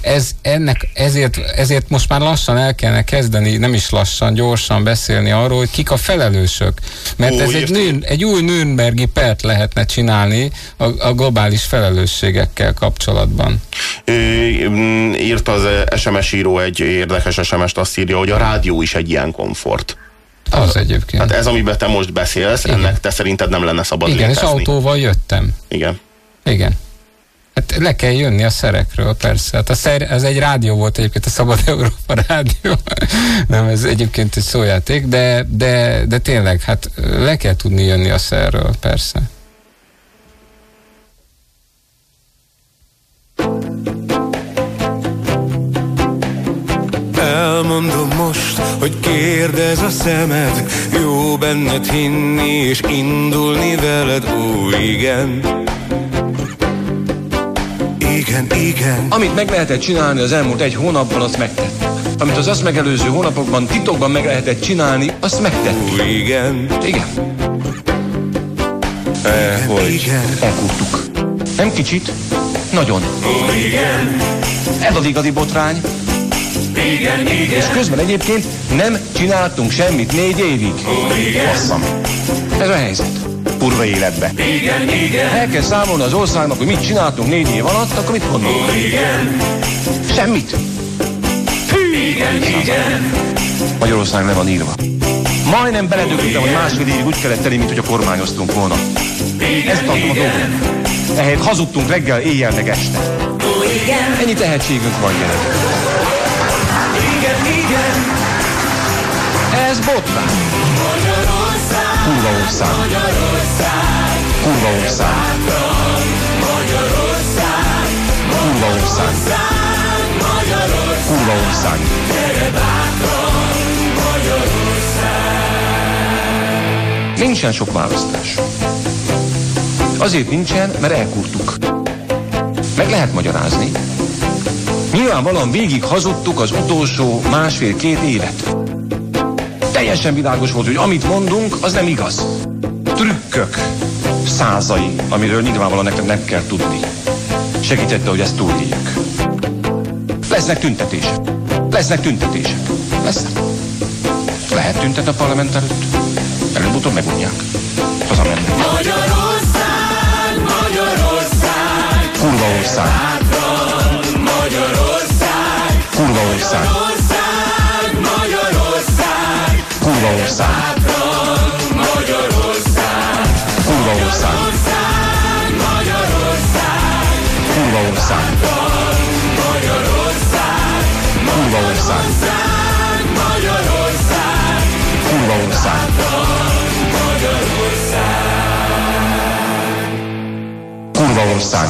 ezért most már lassan el kellene kezdeni, nem is lassan, gyorsan beszélni arról, hogy kik a felelősök. Mert ez egy új Nürnbergi pert lehetne csinálni a globális felelősségekkel kapcsolatban. Írt az SMS író egy érdekes SMS-t, azt írja, hogy a rádió is egy ilyen komfort. Az egyébként. Hát ez, amiben te most beszélsz, igen. Ennek te szerinted nem lenne szabad igen, létezni. És autóval jöttem. Igen. Hát le kell jönni a szerekről, persze. Hát ez egy rádió volt egyébként, a Szabad Európa rádió. Nem, ez egyébként egy szójáték, de tényleg, hát le kell tudni jönni a szerről, persze. Elmondom most, hogy kérdez a szemed, jó benned hinni és indulni veled, ó igen. Igen. Amit meg lehetett csinálni az elmúlt egy hónapban, azt megtett. Amit az azt megelőző hónapokban titokban meg lehetett csinálni, azt megtettük. Ó igen. Hogy elkúrtuk. Nem kicsit, nagyon. Ó igen. Ez az igazi botrány. Igen, És közben egyébként nem csináltunk semmit 4 évig. Basszam. Ez a helyzet. Kurva életbe. igen, El kell számolni az országnak, hogy mit csináltunk 4 év alatt, akkor mit gondolunk? igen, Semmit. igen. Magyarország le van írva. Majdnem beledögültem, hogy másfél évig úgy kellett tenni, mint hogy a kormányoztunk volna. Ezt tartom a dolgot. Ehelyett hazudtunk reggel, éjjel meg este. Ennyi tehetségünk van, gyerekek. Ez botrány. Kurva ország. Kurva ország. Kurva ország. Kurva ország. Nincsen sok választás. Azért nincsen, mert elkurtuk. Meg lehet magyarázni. Nyilvánvalóan végig hazudtuk az utolsó 1,5-2 évet. Teljesen világos volt, hogy amit mondunk, az nem igaz. Trükkök százai, amiről nyilvánvalóan nektek nem kell tudni. Segítette, hogy ezt túléljük. Lesznek tüntetések. Lesznek. Lehet tüntetni a parlament előtt. Előbb-utóbb megunják. Hazamenni. Magyarország, Kurva ország. Magyarország, Kurva ország. Magyarország, Kurva ország. Magyarország, Kurva ország. Kurva ország. Kurva ország. Kurva ország. Kurva ország.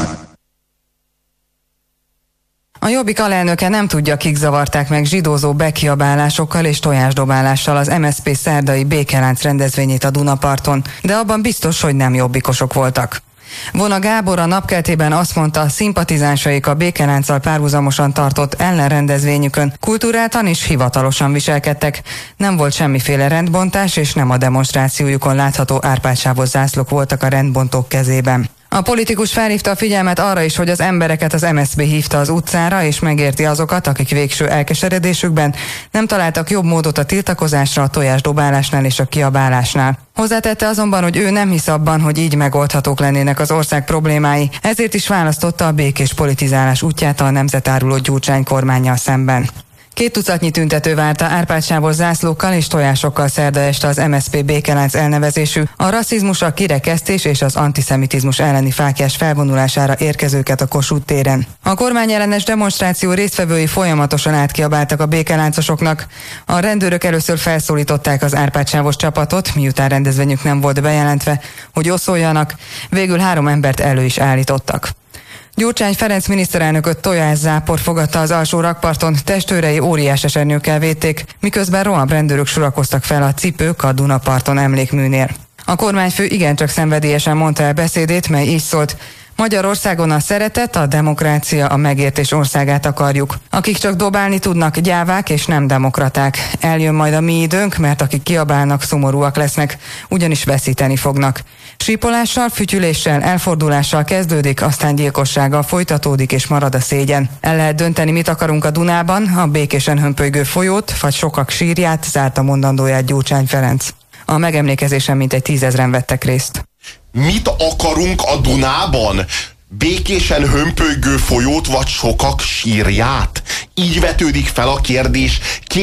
A Jobbik alelnöke nem tudja, kik zavarták meg zsidózó bekiabálásokkal és tojásdobálással az MSZP szerdai békelánc rendezvényét a Dunaparton, de abban biztos, hogy nem jobbikosok voltak. Vona Gábor a Napkeltében azt mondta, szimpatizánsaik a békelánccal párhuzamosan tartott ellenrendezvényükön kulturáltan és hivatalosan viselkedtek. Nem volt semmiféle rendbontás, és nem a demonstrációjukon látható árpádsávos zászlók voltak a rendbontók kezében. A politikus felhívta a figyelmet arra is, hogy az embereket az MSZP hívta az utcára, és megérti azokat, akik végső elkeseredésükben nem találtak jobb módot a tiltakozásra a tojásdobálásnál és a kiabálásnál. Hozzátette azonban, hogy ő nem hisz abban, hogy így megoldhatók lennének az ország problémái, ezért is választotta a békés politizálás útját a nemzetáruló Gyurcsány kormánnyal szemben. 2 tucatnyi tüntető várta árpádsávos zászlókkal és tojásokkal szerda este az MSZP békelánc elnevezésű, a rasszizmus, a kirekesztés és az antiszemitizmus elleni fáklyás felvonulására érkezőket a Kossuth téren. A kormányellenes demonstráció résztvevői folyamatosan átkiabáltak a békeláncosoknak. A rendőrök először felszólították az árpádsávos csapatot, miután rendezvényük nem volt bejelentve, hogy oszoljanak, végül 3 embert elő is állítottak. Gyurcsány Ferenc miniszterelnököt tojászápor fogadta az alsó rakparton, testőrei óriás esernyőkkel védték, miközben rohamrendőrök sorakoztak fel a cipők a Dunaparton emlékműnél. A kormányfő igencsak szenvedélyesen mondta el beszédét, mely így szólt: Magyarországon a szeretet, a demokrácia, a megértés országát akarjuk. Akik csak dobálni tudnak, gyávák és nem demokraták. Eljön majd a mi időnk, mert akik kiabálnak, szomorúak lesznek, ugyanis veszíteni fognak. Sípolással, fütyüléssel, elfordulással kezdődik, aztán gyilkossággal folytatódik és marad a szégyen. El lehet dönteni, mit akarunk a Dunában, a békésen hömpölygő folyót, vagy sokak sírját, zárta mondandóját Gyurcsány Ferenc. A megemlékezésen mintegy 10 000-en vettek részt. Mit akarunk a Dunában? Békésen hömpölygő folyót, vagy sokak sírját? Így vetődik fel a kérdés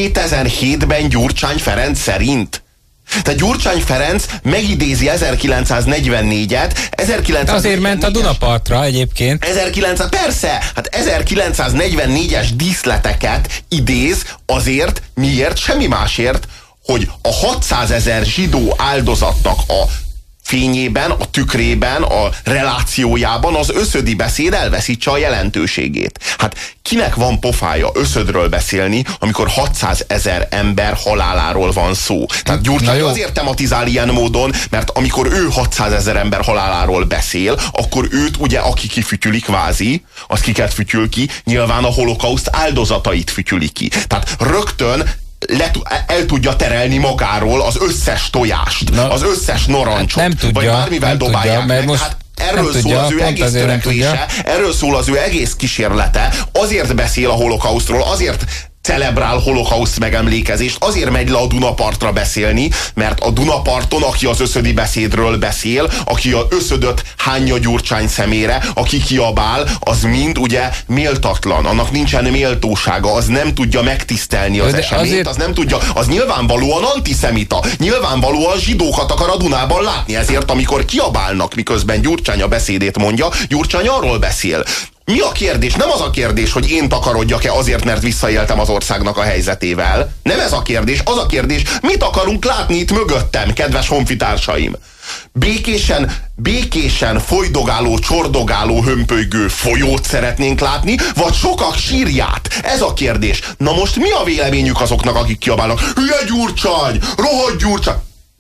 2007-ben Gyurcsány Ferenc szerint. Tehát Gyurcsány Ferenc megidézi 1944-et. Azért ment a Dunapartra egyébként. Persze, hát 1944-es díszleteket idéz azért, miért, semmi másért, hogy a 600 000 zsidó áldozatnak a fényében, a tükrében, a relációjában az összödi beszéd elveszítse a jelentőségét. Hát kinek van pofája összödről beszélni, amikor 600 000 ember haláláról van szó? Tehát Gyurcsány azért tematizál ilyen módon, mert amikor ő 600 000 ember haláláról beszél, akkor őt ugye, aki kifütyüli kvázi, az kiket fütyül ki, nyilván a holokauszt áldozatait fütyüli ki. Tehát rögtön el tudja terelni magáról az összes tojást, az összes narancsot, nem tudja, vagy bármivel nem dobálják tudja, mert meg. most Hát erről szól az ő egész törekvése, erről szól az ő egész kísérlete, azért beszél a holokausztról, azért celebrál holokauszt megemlékezést, azért megy le a Dunapartra beszélni, mert a Dunaparton, aki az összödi beszédről beszél, aki a összödöt hányja Gyurcsány szemére, aki kiabál, az mind ugye méltatlan, annak nincsen méltósága, az nem tudja megtisztelni az eseményt, az nem tudja, az nyilvánvalóan antiszemita, nyilvánvalóan zsidókat akar a Dunában látni, ezért amikor kiabálnak, miközben Gyurcsány a beszédét mondja, Gyurcsány arról beszél. Mi a kérdés? Nem az a kérdés, hogy én takarodjak-e azért, mert visszaéltem az országnak a helyzetével. Nem ez a kérdés. Az a kérdés, mit akarunk látni itt mögöttem, kedves honfitársaim? Békésen folydogáló, csordogáló, hömpölygő folyót szeretnénk látni, vagy sokak sírját? Ez a kérdés. Na most mi a véleményük azoknak, akik kiabálnak? Hülye Gyurcsány! Rohadt Gyurcsány!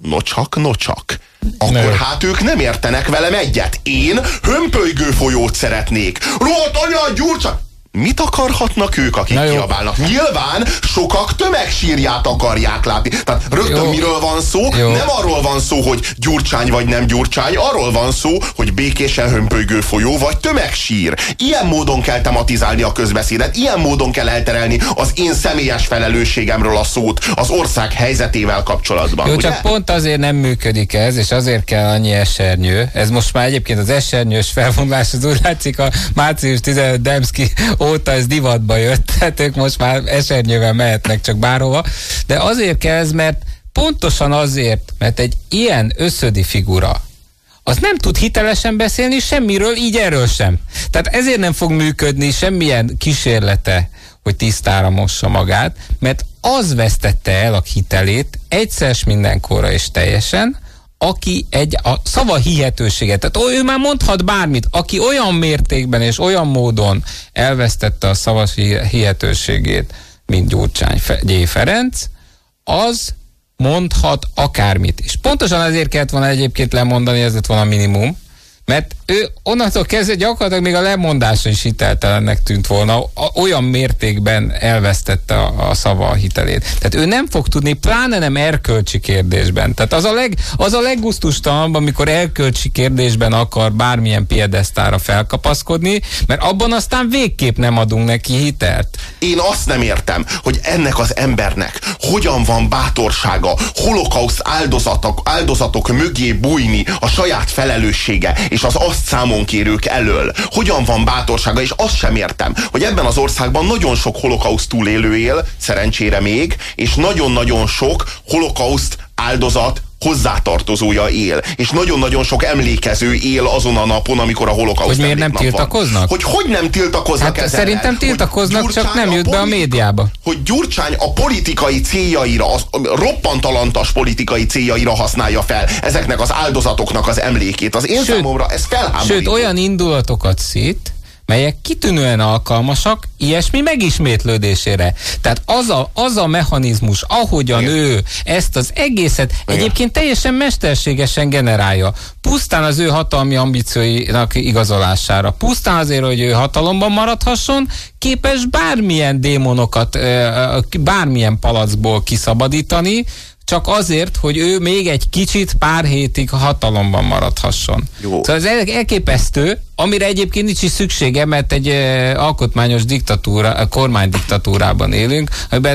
Nocsak. Akkor hát ők nem értenek velem egyet. Én hömpölygő folyót szeretnék. Rohadt anya, Gyurcsány! Mit akarhatnak ők, akik kiabálnak? Nyilván sokak tömegsírját akarják látni. Tehát rögtön miről van szó? Nem arról van szó, hogy Gyurcsány vagy nem Gyurcsány, arról van szó, hogy békésen hömpölygő folyó vagy tömegsír. Ilyen módon kell tematizálni a közbeszédet, ilyen módon kell elterelni az én személyes felelősségemről a szót az ország helyzetével kapcsolatban. Jó, ugye? csak pont azért nem működik ez, és azért kell annyi esernyő. Ez most már egyébként az esernyős felvonulás, az úgy látszik a március 15 Demszki óta ez divatba jött, tehát ők most már esernyővel mehetnek csak bárhova, de azért kell ez, mert pontosan azért, mert egy ilyen összödi figura, az nem tud hitelesen beszélni semmiről, így erről sem. Tehát ezért nem fog működni semmilyen kísérlete, hogy tisztára mossa magát, mert az vesztette el a hitelét egyszer mindenkorra és teljesen, aki a szava hihetőséget, tehát ő már mondhat bármit, aki olyan mértékben és olyan módon elvesztette a szava hihetőségét, mint Gyurcsány G. Ferenc, az mondhat akármit. És pontosan ezért kellett volna egyébként lemondani, ez lett volna a minimum, mert ő onnantól kezdve gyakorlatilag még a lemondása is hiteltelennek tűnt volna, olyan mértékben elvesztette a szava hitelét. Tehát ő nem fog tudni, pláne nem erkölcsi kérdésben. Tehát az a leggusztustalanabb, amikor erkölcsi kérdésben akar bármilyen piedesztára felkapaszkodni, mert abban aztán végképp nem adunk neki hitelt. Én azt nem értem, hogy ennek az embernek hogyan van bátorsága holokauszt áldozatok mögé bújni a saját felelőssége és az azt számon kérők elől. Hogyan van bátorsága, és azt sem értem, hogy ebben az országban nagyon sok holokauszt túlélő él, szerencsére még, és nagyon-nagyon sok holokauszt áldozat hozzátartozója él. És nagyon-nagyon sok emlékező él azon a napon, amikor a holokauszt hogy miért nem tiltakoznak? Hogy nem tiltakoznak ezzel? Szerintem tiltakoznak, csak nem jut be a médiába. Hogy Gyurcsány a politikai céljaira, a roppantalantas politikai céljaira használja fel ezeknek az áldozatoknak az emlékét. Az én számomra ez felháborító. Sőt, olyan indulatokat szít, melyek kitűnően alkalmasak ilyesmi megismétlődésére. Tehát az a mechanizmus, ahogyan ő ezt az egészet egyébként teljesen mesterségesen generálja. Pusztán az ő hatalmi ambícióinak igazolására. Pusztán azért, hogy ő hatalomban maradhasson, képes bármilyen démonokat, bármilyen palackból kiszabadítani, csak azért, hogy ő még egy kicsit pár hétig hatalomban maradhasson. Jó. Szóval ez elképesztő, amire egyébként nincs is szüksége, mert egy alkotmányos kormánydiktatúrában élünk, amiben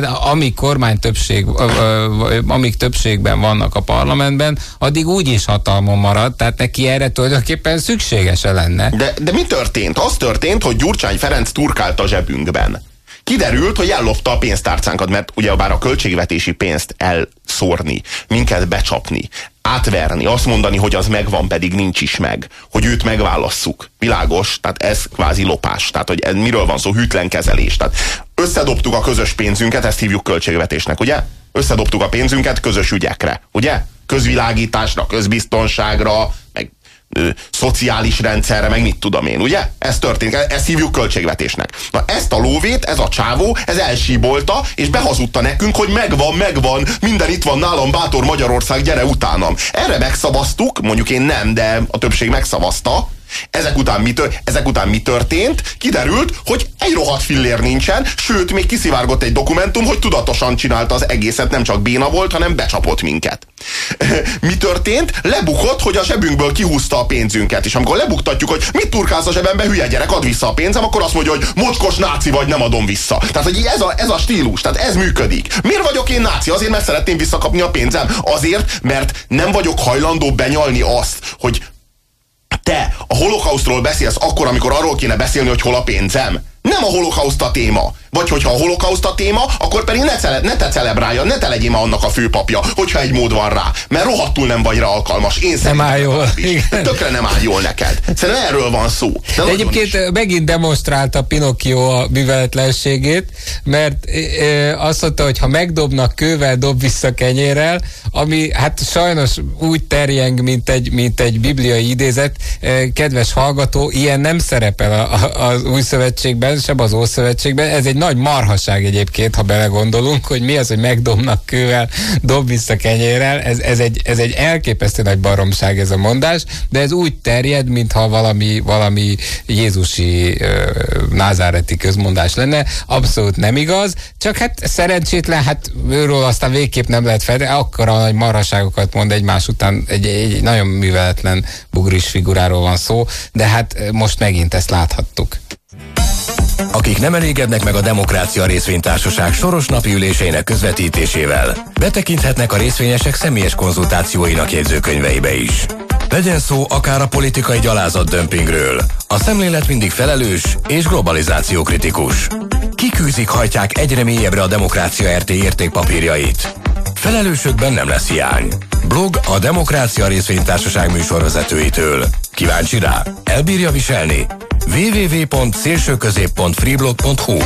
amíg többségben vannak a parlamentben, addig úgyis hatalmon marad, tehát neki erre tulajdonképpen szükséges lenne. De mi történt? Az történt, hogy Gyurcsány Ferenc turkált a zsebünkben. Kiderült, hogy ellopta a pénztárcánkat, mert ugyebár a költségvetési pénzt elszórni, minket becsapni, átverni, azt mondani, hogy az megvan, pedig nincs is meg, hogy őt megválasszuk. Világos, tehát ez kvázi lopás. Tehát, hogy ez miről van szó, hűtlen kezelés. Tehát összedobtuk a közös pénzünket, ezt hívjuk költségvetésnek, ugye? Összedobtuk a pénzünket közös ügyekre, ugye? Közvilágításra, közbiztonságra, meg szociális rendszerre, meg mit tudom én, ugye? Ez történik, ezt hívjuk költségvetésnek. Na ezt a lóvét, ez a csávó, ez elsíbolta, és behazudta nekünk, hogy megvan, minden itt van nálam, bátor Magyarország, gyere utánam. Erre megszavaztuk, mondjuk én nem, de a többség megszavazta, Ezek után mi történt? Kiderült, hogy egy rohadt fillér nincsen, sőt, még kiszivárgott egy dokumentum, hogy tudatosan csinálta az egészet, nem csak béna volt, hanem becsapott minket. Mi történt? Lebukott, hogy a zsebünkből kihúzta a pénzünket, és amikor lebuktatjuk, hogy mit turkálsz a zsebembe, hülye gyerek, add vissza a pénzem, akkor azt mondja, hogy mocskos náci vagy, nem adom vissza. Tehát, hogy ez a stílus, tehát ez működik. Miért vagyok én náci? Azért, mert szeretném visszakapni a pénzem. Azért, mert nem vagyok hajlandó benyalni azt, hogy te a holokausztról beszélsz akkor, amikor arról kéne beszélni, hogy hol a pénzem. Nem a holokauszt a téma. Vagy hogyha a holokauszt a téma, akkor pedig ne te celebrálja, ne te legyél már annak a főpapja, hogyha egy mód van rá. Mert rohadtul nem vagy rá alkalmas. Én nem áll jól. Tökre nem áll jól neked. Szerintem erről van szó. De egyébként megint demonstrálta Pinocchio a műveletlenségét, mert azt mondta, hogy ha megdobnak kővel, dob vissza kenyérrel, ami hát sajnos úgy terjeng, mint egy bibliai idézet. Kedves hallgató, ilyen nem szerepel az Új Szövetségben, sem az Ószövetségben. Ez egy nagy marhaság egyébként, ha belegondolunk, hogy mi az, hogy megdobnak kővel, dob vissza kenyérrel. Ez egy elképesztő nagy baromság ez a mondás, de ez úgy terjed, mintha valami jézusi názáreti közmondás lenne. Abszolút nem igaz, csak hát szerencsétlen, hát őről aztán végképp nem lehet fel, de akkora nagy marhaságokat mond egymás után, egy nagyon műveletlen bugris figuráról van szó, de hát most megint ezt láthattuk. Akik nem elégednek meg a Demokrácia Részvénytársaság soros napi üléseinek közvetítésével, betekinthetnek a részvényesek személyes konzultációinak jegyzőkönyveibe is. Legyen szó akár a politikai gyalázatdömpingről, a szemlélet mindig felelős és globalizációkritikus. Kikűzik, hajtják egyre mélyebbre a Demokrácia RT értékpapírjait. Felelősökben nem lesz hiány. Blog a Demokrácia Részvénytársaság műsorvezetőitől. Kíváncsi rá? Elbírja viselni? www.szélsőközép.freeblog.hu.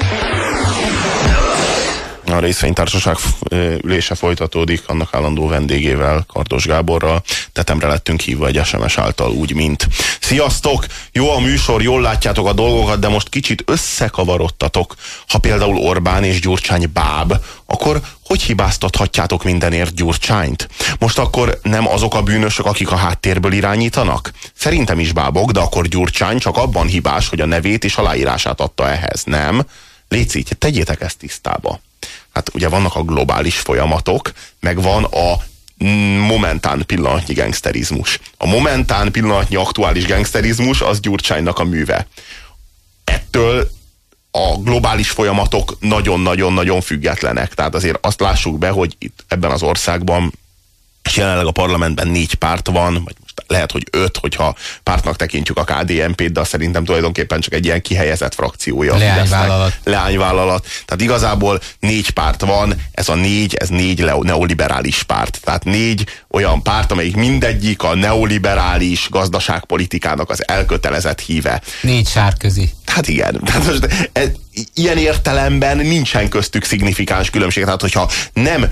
A részvénytársaság ülése folytatódik annak állandó vendégével, Kardos Gáborral. Tetemre lettünk hívva egy SMS által, úgy mint. Sziasztok! Jó a műsor, jól látjátok a dolgokat, de most kicsit összekavarodtatok. Ha például Orbán és Gyurcsány báb, akkor hogy hibáztathatjátok mindenért Gyurcsányt? Most akkor nem azok a bűnösök, akik a háttérből irányítanak? Szerintem is bábok, de akkor Gyurcsány csak abban hibás, hogy a nevét és aláírását adta ehhez, nem? Légy így, tegyétek ezt tisztába. Hát ugye vannak a globális folyamatok, meg van a momentán pillanatnyi gangsterizmus. A momentán pillanatnyi aktuális gangsterizmus az Gyurcsánynak a műve. Ettől a globális folyamatok nagyon-nagyon-nagyon függetlenek. Tehát azért azt lássuk be, hogy itt ebben az országban, és jelenleg a parlamentben 4 párt van, vagy most lehet, hogy 5, hogyha pártnak tekintjük a KDNP-t, de szerintem tulajdonképpen csak egy ilyen kihelyezett frakciója. Leányvállalat. Tehát igazából 4 párt van, ez 4 neoliberális párt. Tehát 4 olyan párt, amelyik mindegyik a neoliberális gazdaságpolitikának az elkötelezett híve. 4 sárközi. Hát igen. Tehát most, ilyen értelemben nincsen köztük szignifikáns különbség. Tehát hogyha nem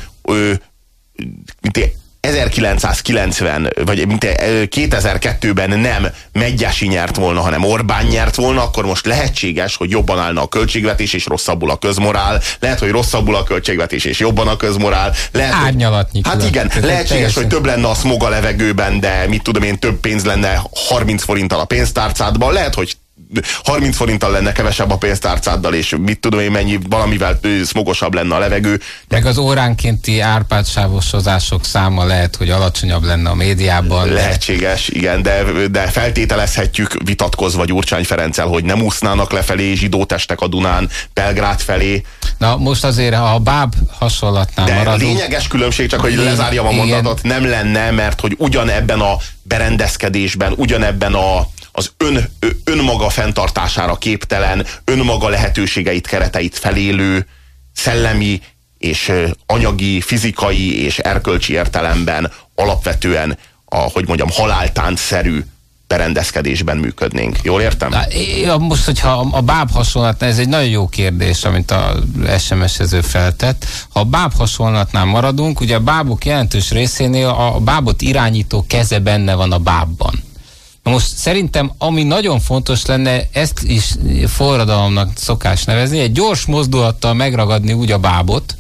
1990, vagy 2002-ben nem Medgyessy nyert volna, hanem Orbán nyert volna, akkor most lehetséges, hogy jobban állna a költségvetés, és rosszabbul a közmorál. Lehet, hogy rosszabbul a költségvetés, és jobban a közmorál. Árnyalatnyi. Hát igen, lehetséges, hogy több lenne a smog a levegőben, de mit tudom én, több pénz lenne 30 forinttal a pénztárcádban. Lehet, hogy 30 forinttal lenne kevesebb a pénztárcáddal, és mit tudom én mennyi, valamivel smogosabb lenne a levegő. Meg az óránkénti árpádsávosozások száma lehet, hogy alacsonyabb lenne a médiában. Lehetséges, igen, de feltételezhetjük vitatkozva Gyurcsány Ferenccel, hogy nem úsznának lefelé zsidó testek a Dunán, Belgrád felé. Na most azért, ha a báb hasonlatnál de maradunk... De lényeges különbség, csak hogy lezárjam a mondatot, nem lenne, mert hogy ugyanebben a berendezkedésben, ugyanebben az önmaga fenntartására képtelen, önmaga lehetőségeit, kereteit felélő, szellemi és anyagi, fizikai és erkölcsi értelemben alapvetően haláltáncszerű berendezkedésben működnénk. Jól értem? Most, hogyha a báb hasonlatnál, ez egy nagyon jó kérdés, amit a SMS-ező feltett. Ha a báb hasonlatnál maradunk, ugye a bábok jelentős részénél a bábot irányító keze benne van a bábban. Na most szerintem, ami nagyon fontos lenne, ezt is forradalomnak szokás nevezni, egy gyors mozdulattal megragadni úgy a bábot,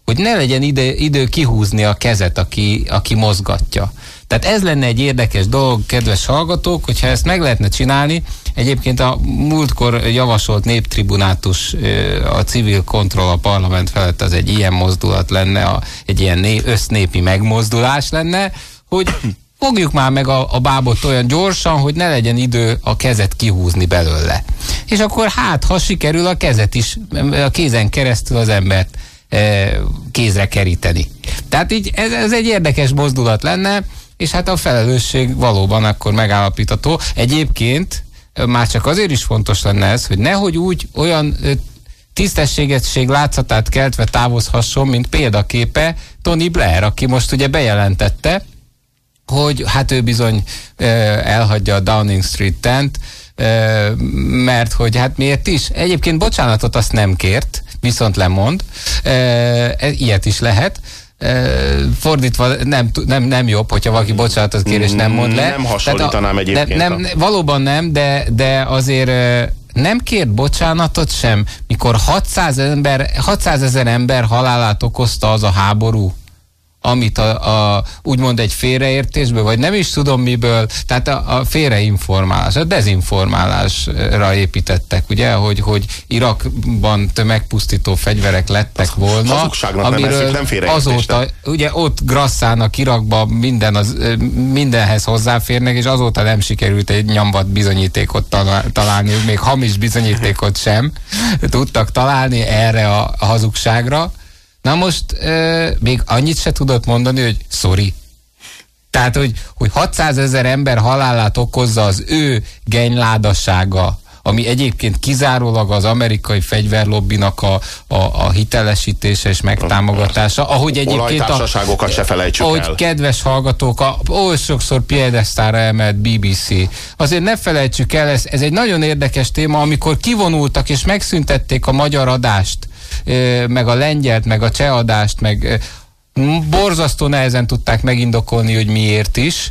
hogy ne legyen idő kihúzni a kezet, aki mozgatja. Tehát ez lenne egy érdekes dolog, kedves hallgatók, hogyha ezt meg lehetne csinálni. Egyébként a múltkor javasolt néptribunátus, a civil kontroll a parlament felett, az egy ilyen mozdulat lenne, egy ilyen össznépi megmozdulás lenne, hogy fogjuk már meg a bábot olyan gyorsan, hogy ne legyen idő a kezet kihúzni belőle. És akkor ha sikerül a kezet is, a kézen keresztül az embert kézre keríteni. Tehát így ez egy érdekes mozdulat lenne, és hát a felelősség valóban akkor megállapítható. Egyébként már csak azért is fontos lenne ez, hogy nehogy úgy olyan tisztességesség látszatát keltve távozhasson, mint példaképe Tony Blair, aki most ugye bejelentette, hogy hát ő bizony elhagyja a Downing Street 10-t, mert hogy hát miért is? Egyébként bocsánatot azt nem kért, viszont lemond. Ilyet is lehet. Fordítva nem jobb, hogyha valaki bocsánatot kér és nem mond le. Nem hasonlítanám egyébként. Valóban nem, de azért nem kért bocsánatot sem, mikor 600 000 ember halálát okozta az a háború, amit úgymond egy félreértésből, vagy nem is tudom miből, tehát a félreinformálás, a dezinformálásra építettek, ugye, hogy Irakban tömegpusztító fegyverek lettek volna, amiről nem azóta, ugye ott grasszálnak Irakban, mindenhez hozzáférnek, és azóta nem sikerült egy nyomvat bizonyítékot találni, még hamis bizonyítékot sem tudtak találni erre a hazugságra. Na most még annyit se tudott mondani, hogy sorry. Tehát, hogy 600 000 ember halálát okozza az ő genyládassága, ami egyébként kizárólag az amerikai fegyverlobbinak a hitelesítése és megtámogatása, ahogy egyébként olajtársaságokat se felejtsük ahogy el. Kedves hallgatók, oly sokszor piedesztára emelt BBC. Azért ne felejtsük el, ez egy nagyon érdekes téma, amikor kivonultak és megszüntették a magyar adást, meg a lengyelt, meg a cseh adást, meg borzasztó nehezen tudták megindokolni, hogy miért is.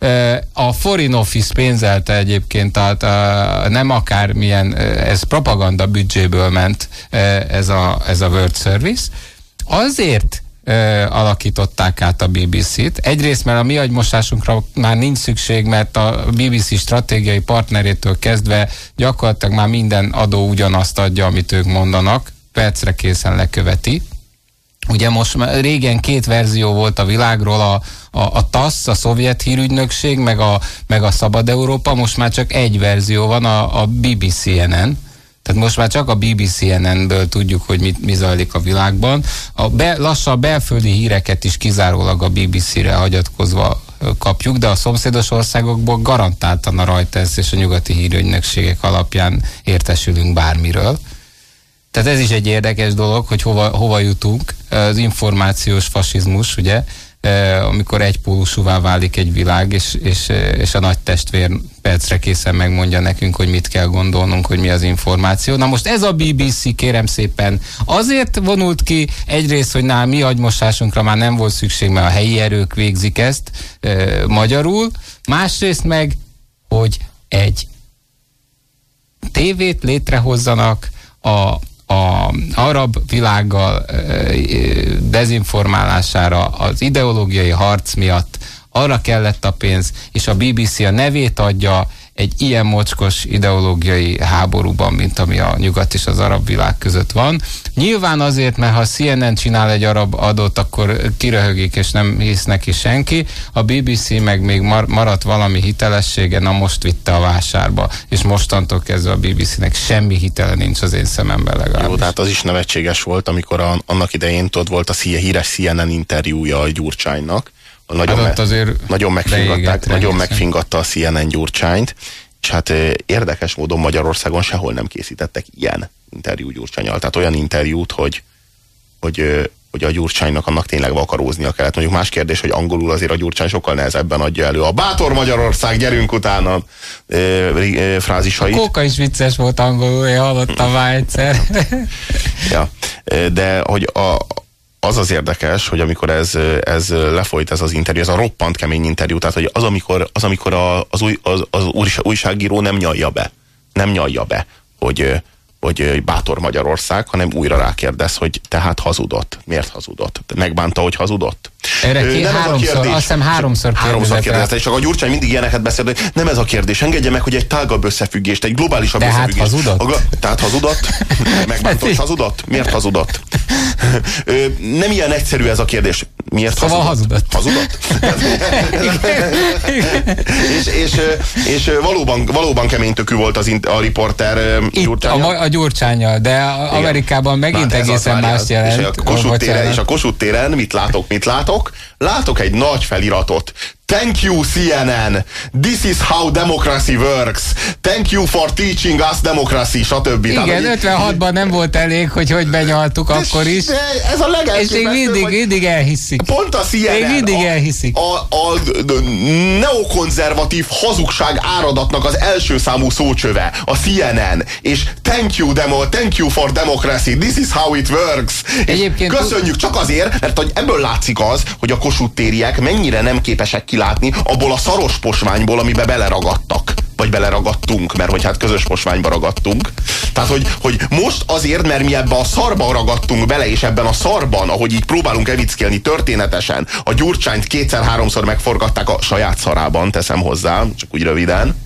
A Foreign Office pénzelte egyébként, tehát nem akármilyen, ez propaganda büdzséből ment ez a World Service. Azért alakították át a BBC-t. Egyrészt, mert a mi agymosásunkra már nincs szükség, mert a BBC stratégiai partnerétől kezdve gyakorlatilag már minden adó ugyanazt adja, amit ők mondanak, percre készen leköveti. Ugye most régen 2 verzió volt a világról, a TASZ, a szovjet hírügynökség, meg a Szabad Európa, most már csak egy verzió van, a BBC-NN. Tehát most már csak a BBC-NN-ből tudjuk, hogy mi zajlik a világban. Lassan a belföldi híreket is kizárólag a BBC-re hagyatkozva kapjuk, de a szomszédos országokból garantáltan a Reuters és a nyugati hírügynökségek alapján értesülünk bármiről. Tehát ez is egy érdekes dolog, hogy hova jutunk. Az információs fasizmus, ugye, amikor egypólusúvá válik egy világ, és a nagy testvér percre készen megmondja nekünk, hogy mit kell gondolnunk, hogy mi az információ. Na most ez a BBC, kérem szépen, azért vonult ki, egyrészt, hogy mi agymosásunkra már nem volt szükség, mert a helyi erők végzik ezt magyarul, másrészt meg, hogy egy tévét létrehozzanak a arab világgal dezinformálására, az ideológiai harc miatt, arra kellett a pénz, és a BBC a nevét adja egy ilyen mocskos ideológiai háborúban, mint ami a nyugat és az arab világ között van. Nyilván azért, mert ha a CNN csinál egy arab adót, akkor kiröhögik, és nem hisz neki senki. A BBC meg még maradt valami hitelessége, na most vitte a vásárba, és mostantól kezdve a BBC-nek semmi hitele nincs az én szememben legalábbis. Jó, tehát az is nevetséges volt, amikor annak idején volt a híres CNN interjúja a Gyurcsánynak. Nagyon megfingatta a CNN Gyurcsányt, és hát érdekes módon Magyarországon sehol nem készítettek ilyen interjú Gyurcsánnyal. Tehát olyan interjút, hogy a Gyurcsánynak annak tényleg vakaróznia kellett. Mondjuk más kérdés, hogy angolul azért a Gyurcsány sokkal nehezebben adja elő a bátor Magyarország, gyerünk utána frázisait. A Kóka is vicces volt angolul, én hallottam már egyszer. Ja, de hogy az érdekes, hogy amikor ez lefolyt, ez az interjú, ez a roppant kemény interjú, tehát hogy az, amikor az újságíró nem nyalja be, hogy hogy bátor Magyarország, hanem újra rákérdez, hogy tehát hazudott. Miért hazudott? Megbánta, hogy hazudott? Erre azt hiszem háromszor kérdezte, és csak a Gyurcsány mindig ilyeneket beszél, hogy nem ez a kérdés. Engedje meg, hogy egy tágabb összefüggést, egy globálisabb összefüggést. Hazudott? Tehát hazudott? Megbánta, hogy hazudott? Miért hazudott? Nem ilyen egyszerű ez a kérdés. Miért hazudott? Hazudott? és valóban keménytökű volt a riporter Gyurcsánnyal. A Gyurcsánnyal, de Amerikában megint egészen más jelent. És a Kossuth téren mit látok? Látok egy nagy feliratot. Thank you CNN, this is how democracy works. Thank you for teaching us democracy, stb. Igen, 56-ban nem volt elég, hogy benyaltuk akkor is. Ez a legelképesztőbb. És még mindig elhiszik. Pont a CNN. Még mindig elhiszik. A neokonzervatív hazugság áradatnak az első számú szócsöve, a CNN. És thank you for democracy, this is how it works. Egyébként köszönjük csak azért, mert ebből látszik az, hogy a Kossuth tériek mennyire nem képesek kilátni abból a szaros posványból, amibe beleragadtak. Vagy beleragadtunk, mert hogy hát közös posványba ragadtunk. Tehát, hogy most azért, mert mi ebbe a szarba ragadtunk bele, és ebben a szarban, ahogy így próbálunk evickélni történetesen, a Gyurcsányt 2-3-szor megforgatták a saját szarában, teszem hozzá, csak úgy röviden.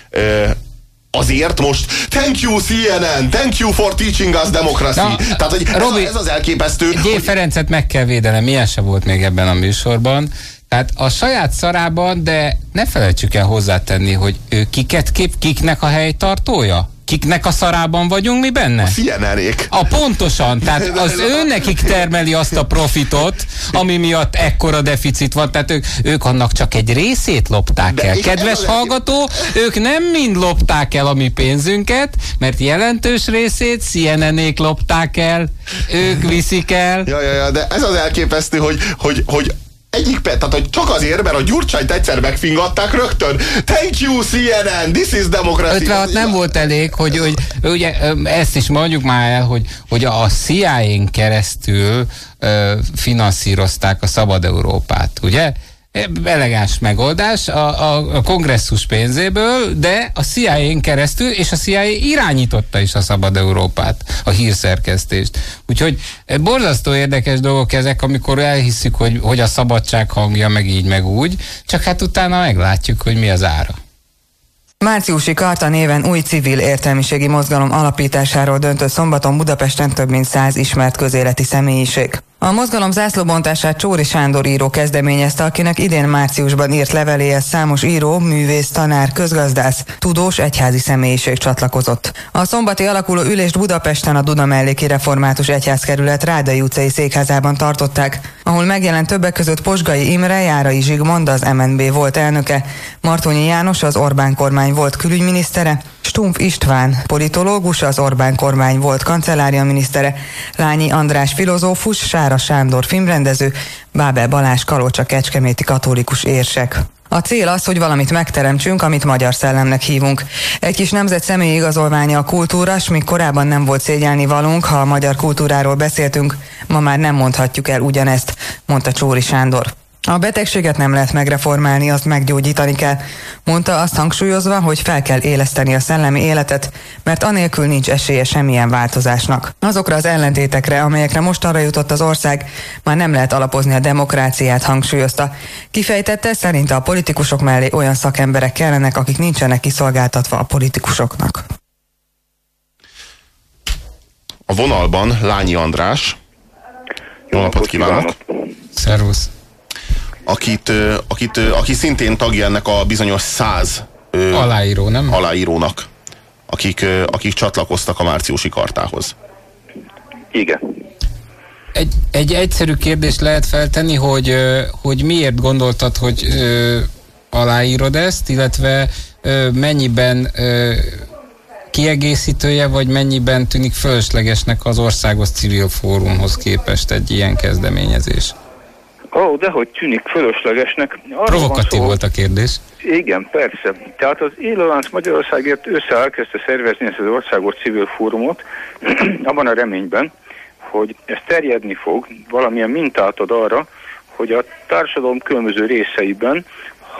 Azért most thank you CNN, thank you for teaching us democracy. Tehát, hogy Robi, ez az elképesztő. G. Ferencet meg kell védenem, milyen se volt még ebben a műsorban. Tehát a saját szarában, de ne felejtsük el hozzátenni, hogy ő kiknek a helytartója? Kiknek a szarában vagyunk mi benne? A CNN-ék. Pontosan, tehát az ő nekik termeli azt a profitot, ami miatt ekkora deficit van, tehát ők annak csak egy részét lopták el. Kedves hallgató, ők nem mind lopták el a mi pénzünket, mert jelentős részét CNN-ék lopták el, ők viszik el. Ja, de ez az elképesztő, hogy tehát, hogy csak azért, mert a Gyurcsányt egyszer megfingatták rögtön. Thank you, CNN, this is democracy. 56 nem volt elég, hogy ugye ezt is mondjuk már el, hogy a CIA-n keresztül finanszírozták a Szabad Európát, ugye? Elegáns megoldás a kongresszus pénzéből, de a CIA-n keresztül, és a CIA irányította is a Szabad Európát, a hírszerkesztést. Úgyhogy borzasztó érdekes dolgok ezek, amikor elhisszük, hogy a szabadság hangja, meg így, meg úgy, csak hát utána meglátjuk, hogy mi az ára. Márciusi Karta néven új civil értelmiségi mozgalom alapításáról döntött szombaton Budapesten több mint 100 ismert közéleti személyiség. A mozgalom zászlóbontását Csóri Sándor író kezdeményezte, akinek idén márciusban írt leveléhez számos író, művész, tanár, közgazdász, tudós, egyházi személyiség csatlakozott. A szombati alakuló ülést Budapesten a Dunamelléki Református Egyházkerület Rádai utcai székházában tartották, ahol megjelent többek között Posgai Imre, Járai Zsigmond, az MNB volt elnöke, Martonyi János, az Orbán kormány volt külügyminisztere, Stumpf István, politológus, az Orbán kormány volt kancelláriaminisztere, Lányi András filozófus, Sára Sándor filmrendező, Bábel Balázs Kalocsa kecskeméti katolikus érsek. A cél az, hogy valamit megteremtsünk, amit magyar szellemnek hívunk. Egy kis nemzet személyi igazolványa a kultúra, s míg korábban nem volt szégyelni valunk, ha a magyar kultúráról beszéltünk, ma már nem mondhatjuk el ugyanezt, mondta Csóri Sándor. A betegséget nem lehet megreformálni, azt meggyógyítani kell, mondta, azt hangsúlyozva, hogy fel kell éleszteni a szellemi életet, mert anélkül nincs esélye semmilyen változásnak. Azokra az ellentétekre, amelyekre mostanra jutott az ország, már nem lehet alapozni a demokráciát, hangsúlyozta. Kifejtette, szerinte a politikusok mellé olyan szakemberek kellenek, akik nincsenek kiszolgáltatva a politikusoknak. A vonalban Lányi András. Jó napot kívánok! Szervusz! Aki szintén tagja ennek a bizonyos 100 aláíró, nem? Aláírónak, akik csatlakoztak a márciusi kartához. Igen. Egy egyszerű kérdést lehet feltenni, hogy miért gondoltad, hogy aláírod ezt, illetve mennyiben kiegészítője, vagy mennyiben tűnik fölöslegesnek az Országos Civil Fórumhoz képest egy ilyen kezdeményezés? Dehogy tűnik fölöslegesnek. Provokatív volt a kérdés. Igen, persze. Tehát az Élőlánc Magyarországért elkezdte szervezni ezt az Országos Civil Fórumot, abban a reményben, hogy ez terjedni fog, valamilyen mintát ad arra, hogy a társadalom különböző részeiben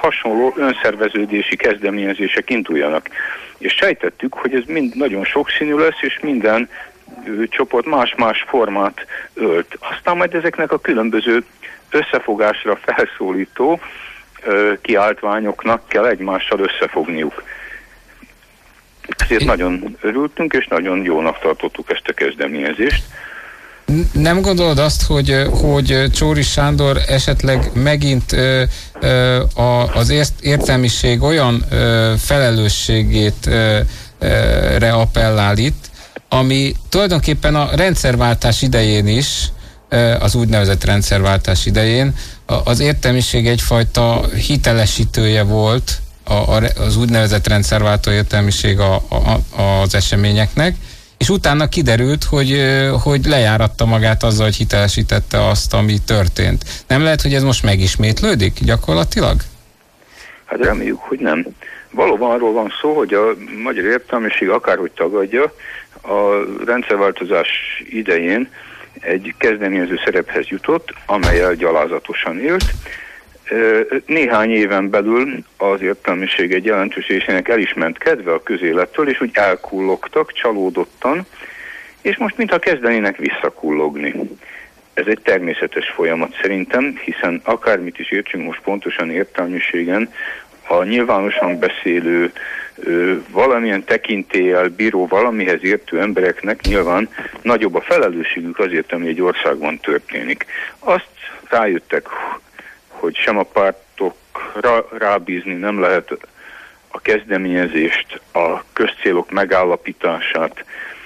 hasonló önszerveződési kezdeményezések induljanak. És sejtettük, hogy ez mind nagyon sokszínű lesz, és minden csoport más-más formát ölt. Aztán majd ezeknek a különböző összefogásra felszólító kiáltványoknak kell egymással összefogniuk. Ezért nagyon örültünk, és nagyon jónak tartottuk ezt a kezdeményezést. Nem gondolod azt, hogy Csory Sándor esetleg megint az értelmiség olyan felelősségét appellál itt, ami tulajdonképpen a rendszerváltás idején is, az úgynevezett rendszerváltás idején az értelmiség egyfajta hitelesítője volt, az úgynevezett rendszerváltó értelmiség az eseményeknek, és utána kiderült, hogy lejáratta magát azzal, hogy hitelesítette azt, ami történt. Nem lehet, hogy ez most megismétlődik gyakorlatilag? Hát reméljük, hogy nem. Valóban arról van szó, hogy a magyar értelmiség akárhogy tagadja, a rendszerváltozás idején egy kezdeményező szerephez jutott, amelyel gyalázatosan élt. Néhány éven belül az értelmiség egy jelentős részének el is ment kedve a közélettől, és úgy elkullogtak, csalódottan, és most mintha kezdenének visszakullogni. Ez egy természetes folyamat szerintem, hiszen akármit is értsünk most pontosan értelmiségen, a nyilvánosan beszélő, valamilyen tekintéllyel bíró, valamihez értő embereknek nyilván nagyobb a felelősségük azért, ami egy országban történik. Azt rájöttek, hogy sem a pártokra rábízni nem lehet a kezdeményezést, a közcélok megállapítását,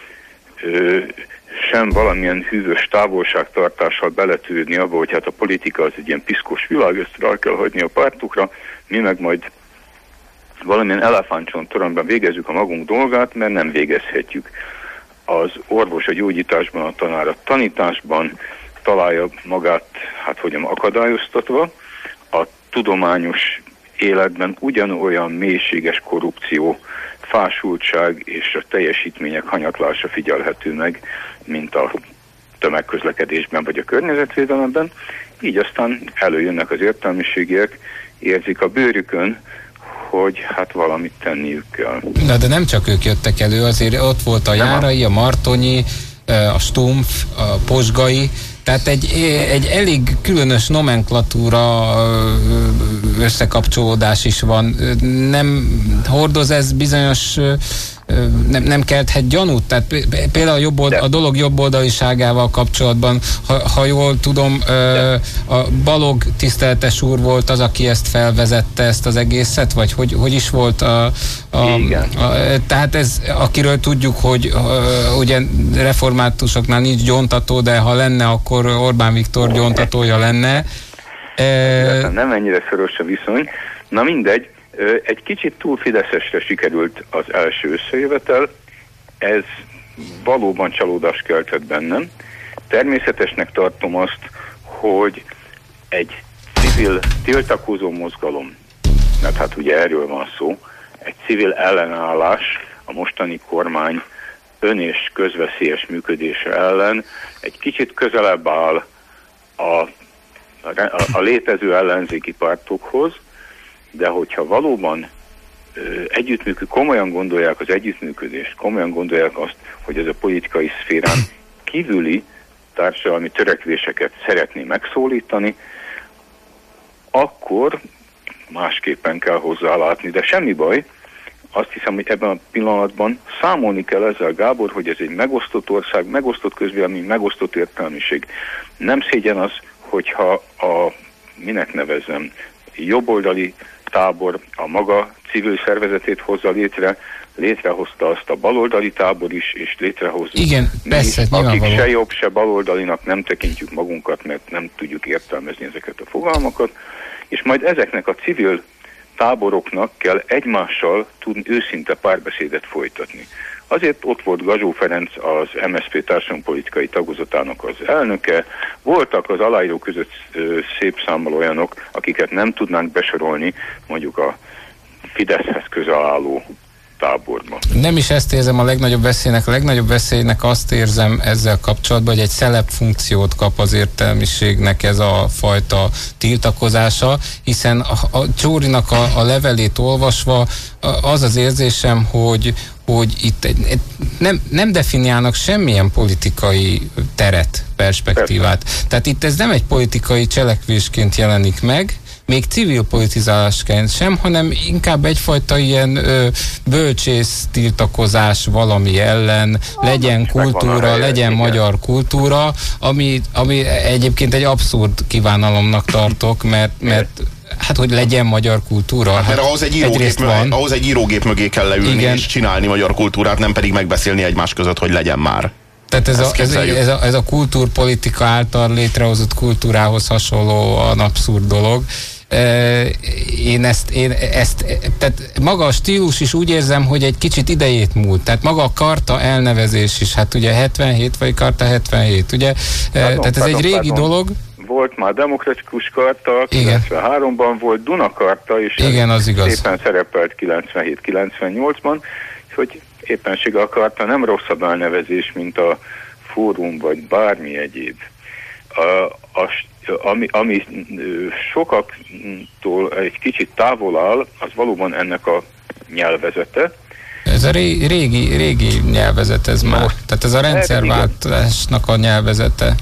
sem valamilyen hűvös távolságtartással beletűrni abba, hogy hát a politika az egy ilyen piszkos világ, ezt rá kell hagyni a pártokra, mi meg majd valamilyen elefántcsontoronyban végezzük a magunk dolgát, mert nem végezhetjük. Az orvos a gyógyításban, a tanár a tanításban találja magát, akadályoztatva, a tudományos életben ugyanolyan mélységes korrupció, fásultság és a teljesítmények hanyatlása figyelhető meg, mint a tömegközlekedésben vagy a környezetvédelemben. Így aztán előjönnek az értelmiségiek, érzik a bőrükön, hogy hát valamit tenniük kell. De nem csak ők jöttek elő, azért ott volt a Járai, a Martonyi, a Stumpf, a Posgai, tehát egy elég különös nomenklatúra összekapcsolódás is van. Nem hordoz ez bizonyos, nem kelthet gyanút? Tehát például a dolog jobboldaliságával kapcsolatban, ha jól tudom, a Balog tiszteletes úr volt az, aki ezt felvezette, ezt az egészet, vagy hogy is volt tehát ez, akiről tudjuk, hogy ugye reformátusoknál nincs gyóntató, de ha lenne, akkor Orbán Viktor gyóntatója lenne. Nem ennyire szoros a viszony. Na mindegy, egy kicsit túl fideszesre sikerült az első összejövetel, ez valóban csalódást keltett bennem. Természetesnek tartom azt, hogy egy civil tiltakozó mozgalom, mert hát ugye erről van szó, egy civil ellenállás a mostani kormány ön- és közveszélyes működése ellen egy kicsit közelebb áll a létező ellenzéki pártokhoz, de hogyha valóban komolyan gondolják az együttműködést, komolyan gondolják azt, hogy ez a politikai szférán kívüli társadalmi törekvéseket szeretné megszólítani, akkor másképpen kell hozzálátni, de semmi baj. Azt hiszem, hogy ebben a pillanatban számolni kell ezzel, Gábor, hogy ez egy megosztott ország, megosztott közvélemény, megosztott értelmiség. Nem szégyen az, hogyha minek nevezzem, jobboldali tábor a maga civil szervezetét hozza létrehozta azt a baloldali tábor is, és létrehozza. Igen, persze, akik se jobb, se baloldalinak nem tekintjük magunkat, mert nem tudjuk értelmezni ezeket a fogalmakat, és majd ezeknek a civil táboroknak kell egymással tudni őszinte párbeszédet folytatni. Azért ott volt Gazsó Ferenc, az MSZP társadalompolitikai tagozatának az elnöke, voltak az aláírók között szép számmal olyanok, akiket nem tudnánk besorolni, mondjuk a Fideszhez közel álló táborba. Nem is ezt érzem a legnagyobb veszélynek azt érzem ezzel kapcsolatban, hogy egy szelep funkciót kap az értelmiségnek ez a fajta tiltakozása, hiszen a Csórinak a levelét olvasva az az érzésem, hogy itt nem definiálnak semmilyen politikai teret, perspektívát. Persze. Tehát itt ez nem egy politikai cselekvésként jelenik meg, még civil politizálásként sem, hanem inkább egyfajta ilyen bölcsész tiltakozás valami ellen, legyen kultúra, legyen magyar kultúra, ami egyébként egy abszurd kívánalomnak tartok, mert hát, hogy legyen magyar kultúra. Hát, mert ahhoz egy írógép mögé kell leülni, igen, és csinálni magyar kultúrát, nem pedig megbeszélni egymás között, hogy legyen már. Tehát ez a kultúrpolitika által létrehozott kultúrához hasonlóan abszurd dolog. Tehát maga a stílus is úgy érzem, hogy egy kicsit idejét múlt. Tehát maga a karta elnevezés is, hát ugye 77 vagy karta 77, ugye? Tehát ez egy régi dolog. Volt már demokratikus karta, 93-ban volt Dunakarta, és igen, az igaz. Szépen szerepelt 97-98-ban, hogy éppenséggel a karta nem rosszabb elnevezés, mint a fórum, vagy bármi egyéb. Ami sokaktól egy kicsit távol áll, az valóban ennek a nyelvezete. Ez a régi nyelvezet ez már. Tehát ez a rendszerváltásnak a nyelvezete.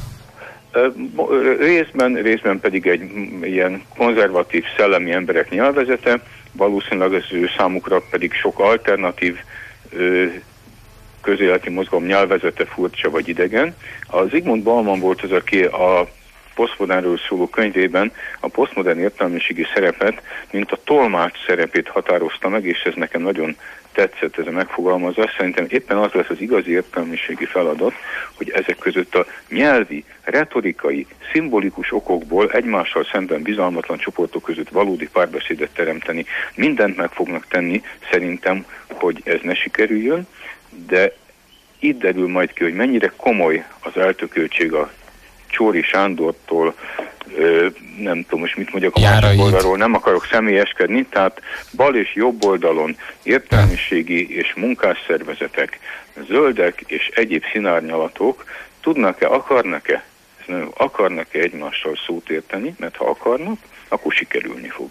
Részben pedig egy ilyen konzervatív szellemi emberek nyelvezete, valószínűleg az ő számukra pedig sok alternatív közéleti mozgalom nyelvezete furcsa vagy idegen. A Zsigmond Bauman volt az, aki a posztmodernről szóló könyvében a posztmodern értelmiségi szerepet, mint a tolmács szerepét határozta meg, és ez nekem nagyon tetszett ez a megfogalmazás. Szerintem éppen az lesz az igazi értelmiségi feladat, hogy ezek között a nyelvi, retorikai, szimbolikus okokból egymással szemben bizalmatlan csoportok között valódi párbeszédet teremteni. Mindent meg fognak tenni szerintem, hogy ez ne sikerüljön, de itt derül majd ki, hogy mennyire komoly az eltököltség a Csóri Sándortól, nem tudom most mit mondjak a másik oldalról, nem akarok személyeskedni, tehát bal és jobb oldalon értelmiségi és munkásszervezetek, zöldek és egyéb színárnyalatok tudnak-e, akarnak-e egymással szót érteni, mert ha akarnak, akkor sikerülni fog.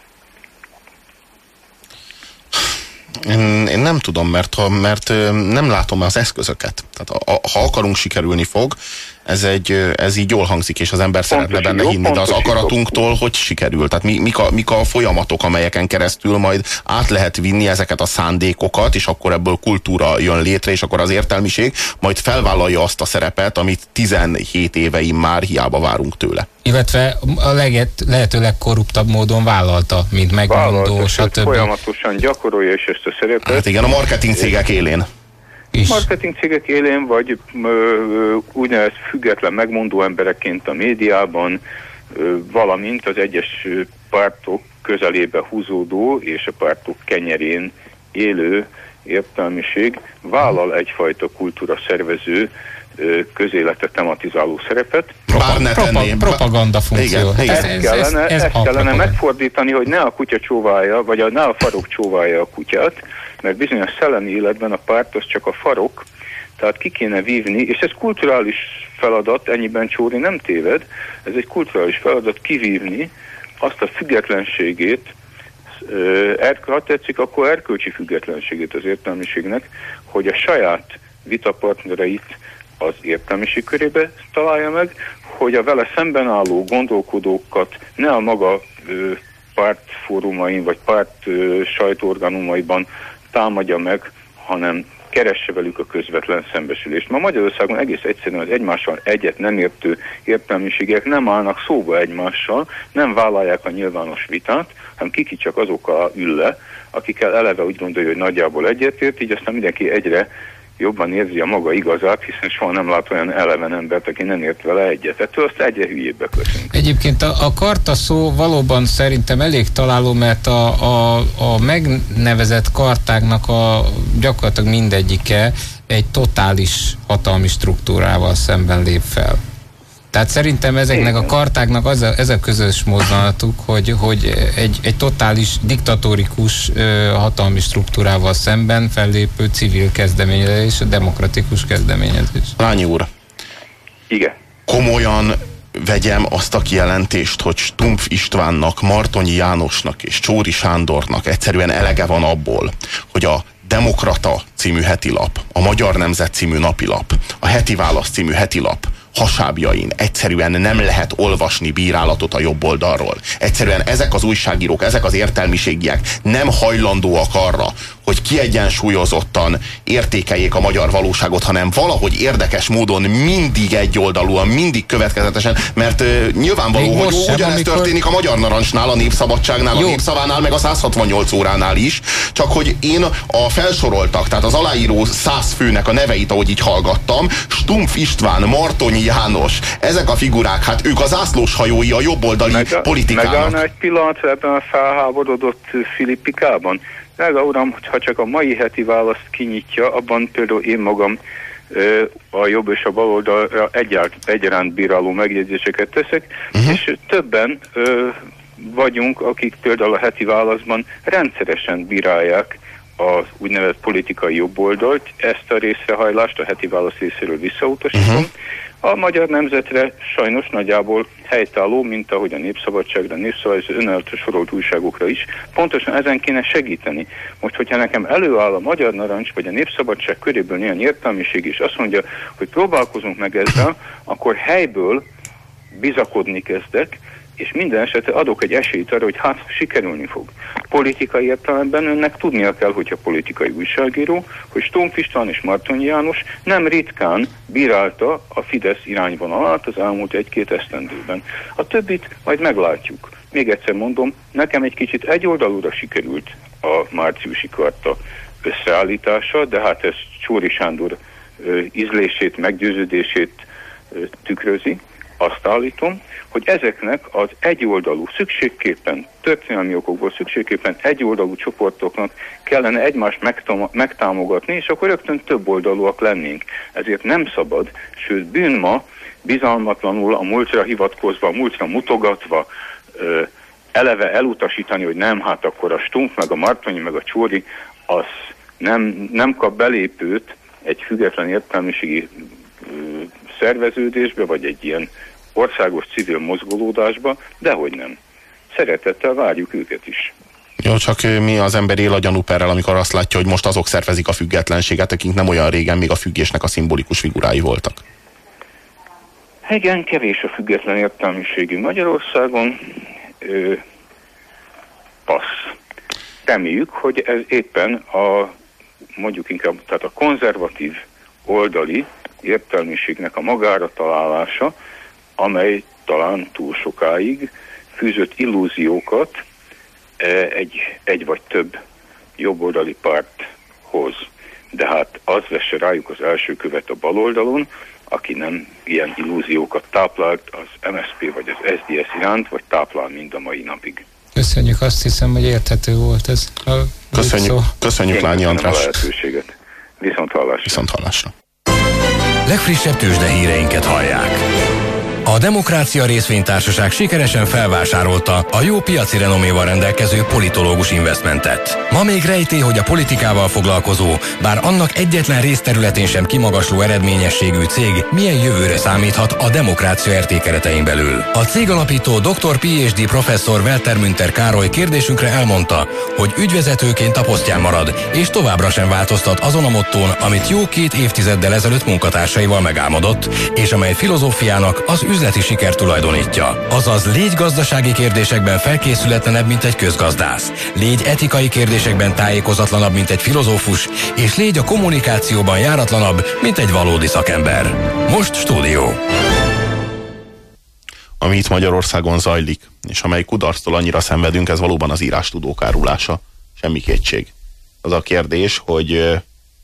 Én nem tudom, mert nem látom az eszközöket. Tehát ha akarunk, sikerülni fog, ez így jól hangzik, és az ember szeretne benne hinni, de az akaratunktól hogy sikerül? Tehát mik a folyamatok, amelyeken keresztül majd át lehet vinni ezeket a szándékokat, és akkor ebből kultúra jön létre, és akkor az értelmiség majd felvállalja azt a szerepet, amit 17 éveim már hiába várunk tőle. Illetve a lehető legkorruptabb módon vállalta, mint megmondó, stb. Folyamatosan gyakorolja is ezt a szerepet. Hát igen, a marketing cégek élén. Marketing cégek élén, vagy úgynevezett független megmondó emberekként a médiában, valamint az egyes pártok közelébe húzódó és a pártok kenyerén élő értelmiség vállal egyfajta kultúra szervező, közéletet tematizáló szerepet. Propaganda funkció. Ezt kellene megfordítani, hogy ne a kutya csóválja, vagy ne a farok csóválja a kutyát, mert bizonyos szellemi életben a párt az csak a farok, tehát ki kéne vívni, és ez kulturális feladat, ennyiben Csóri nem téved, ez egy kulturális feladat kivívni azt a függetlenségét, ha tetszik, akkor erkölcsi függetlenségét az értelmiségnek, hogy a saját vitapartnereit az értelmiség körébe találja meg, hogy a vele szemben álló gondolkodókat ne a maga pártfórumain vagy párt sajtóorganumaiban támadja meg, hanem keresse velük a közvetlen szembesülést. Ma Magyarországon egész egyszerűen az egymással egyet nem értő értelmiségek nem állnak szóba egymással, nem vállalják a nyilvános vitát, hanem kiki csak azokkal ül le, akikkel eleve úgy gondolja, hogy nagyjából egyetért, így aztán mindenki egyre jobban érzi a maga igazát, hiszen soha nem lát olyan eleven embert, aki nem ért vele egyet. Ettől azt egyre hülyébbek leszünk. Egyébként a karta szó valóban szerintem elég találó, mert a megnevezett kartáknak gyakorlatilag mindegyike egy totális hatalmi struktúrával szemben lép fel. Tehát szerintem ezeknek a kartáknak ez a közös mozdulatuk, hogy egy totális diktatórikus hatalmi struktúrával szemben fellépő civil kezdeményezés, a demokratikus kezdeményezés. Lányi úr. Igen. Komolyan vegyem azt a kijelentést, hogy Stumpf Istvánnak, Martonyi Jánosnak és Csóri Sándornak egyszerűen elege van abból, hogy a Demokrata című hetilap, a Magyar Nemzet című napilap, a Heti Válasz című hetilap hasábjain egyszerűen nem lehet olvasni bírálatot a jobb oldalról. Egyszerűen ezek az újságírók, ezek az értelmiségiek nem hajlandóak arra, hogy kiegyensúlyozottan értékeljék a magyar valóságot, hanem valahogy érdekes módon mindig egyoldalúan, mindig következetesen, mert nyilvánvaló, hogy ugyanezt történik a Magyar Narancsnál, a Népszabadságnál, a Népszavánál, meg a 168 óránál is, csak hogy én a felsoroltak, tehát az aláíró 100 főnek a neveit, ahogy így hallgattam, Stumpf István, Martonyi János, ezek a figurák, hát ők az zászlóshajói a jobboldali politikának. Megállna egy pillanatra ebben a felháborodott filipikában? Drága uram, ha csak a mai Heti Választ kinyitja, abban például én magam a jobb és a bal oldalra egyaránt bíráló megjegyzéseket teszek, és többen vagyunk, akik például a Heti Válaszban rendszeresen bírálják az úgynevezett politikai jobboldalt, ezt a részrehajlást a Heti Válasz részéről visszautasítom. A Magyar Nemzetre sajnos nagyjából helytálló, mint ahogy a Népszabadságra, Népszava és önálló sorolt újságokra is. Pontosan ezen kéne segíteni. Most, hogyha nekem előáll a Magyar Narancs vagy a Népszabadság köréből néhány értelmiség is azt mondja, hogy próbálkozunk meg ezzel, akkor helyből bizakodni kezdek, és minden esetre adok egy esélyt arra, hogy hát sikerülni fog. Politikai értelemben önnek tudnia kell, hogyha politikai újságíró, hogy Stumpf István és Martonyi János nem ritkán bírálta a Fidesz irányvonalát az elmúlt 1-2 esztendőben. A többit majd meglátjuk. Még egyszer mondom, nekem egy kicsit egyoldalúra sikerült a márciusi karta összeállítása, de hát ez Csóri Sándor ízlését, meggyőződését tükrözi. Azt állítom, hogy ezeknek az egyoldalú, szükségképpen, történelmi okokból szükségképpen egyoldalú csoportoknak kellene egymást megtámogatni, és akkor rögtön több oldalúak lennénk. Ezért nem szabad, sőt bűn ma bizalmatlanul a múltra hivatkozva, a múltra mutogatva eleve elutasítani, hogy nem, hát akkor a Stumpf, meg a Martonyi, meg a Csóri, az nem kap belépőt egy független értelmiségi szerveződésbe, vagy egy ilyen országos civil mozgolódásba, dehogy nem. Szeretettel várjuk őket is. Jó, csak mi az ember él a gyanúperrel, amikor azt látja, hogy most azok szervezik a függetlenséget, akik nem olyan régen még a függésnek a szimbolikus figurái voltak. Igen, kevés a független értelmiségű Magyarországon. Passz. Reméljük, hogy ez éppen mondjuk inkább, tehát a konzervatív oldali értelmiségnek a magára találása, amely talán túl sokáig fűzött illúziókat egy vagy több jobboldali párthoz. De hát az vesse rájuk az első követ a baloldalon, aki nem ilyen illúziókat táplált az MSZP vagy az SZDSZ iránt, vagy táplál mind a mai napig. Köszönjük, azt hiszem, hogy érthető volt ez. Köszönjük Lányi András. Viszont hallásra. Viszont hallásra. Legfrissebb tőzsdehíreinket hallják. A Demokrácia Részvénytársaság sikeresen felvásárolta a jó piaci renoméval rendelkező Politológus Investmentet. Ma még rejtély, hogy a politikával foglalkozó, bár annak egyetlen részterületén sem kimagasló eredményességű cég milyen jövőre számíthat a demokrácia RT keretein belül. A cég alapító Dr. PhD professzor Welter Münter Károly kérdésünkre elmondta, hogy ügyvezetőként a posztján marad, és továbbra sem változtat azon a mottón, amit jó 2 évtizeddel ezelőtt munkatársaival megálmodott, és amely filozófiának az üzleti siker tulajdonítja. Azaz légy gazdasági kérdésekben felkészületlenebb, mint egy közgazdász. Légy etikai kérdésekben tájékozatlanabb, mint egy filozófus, és légy a kommunikációban járatlanabb, mint egy valódi szakember. Most stúdió. Ami itt Magyarországon zajlik, és amely kudarctól annyira szenvedünk, ez valóban az írástudók árulása. Semmi kétség. Az a kérdés, hogy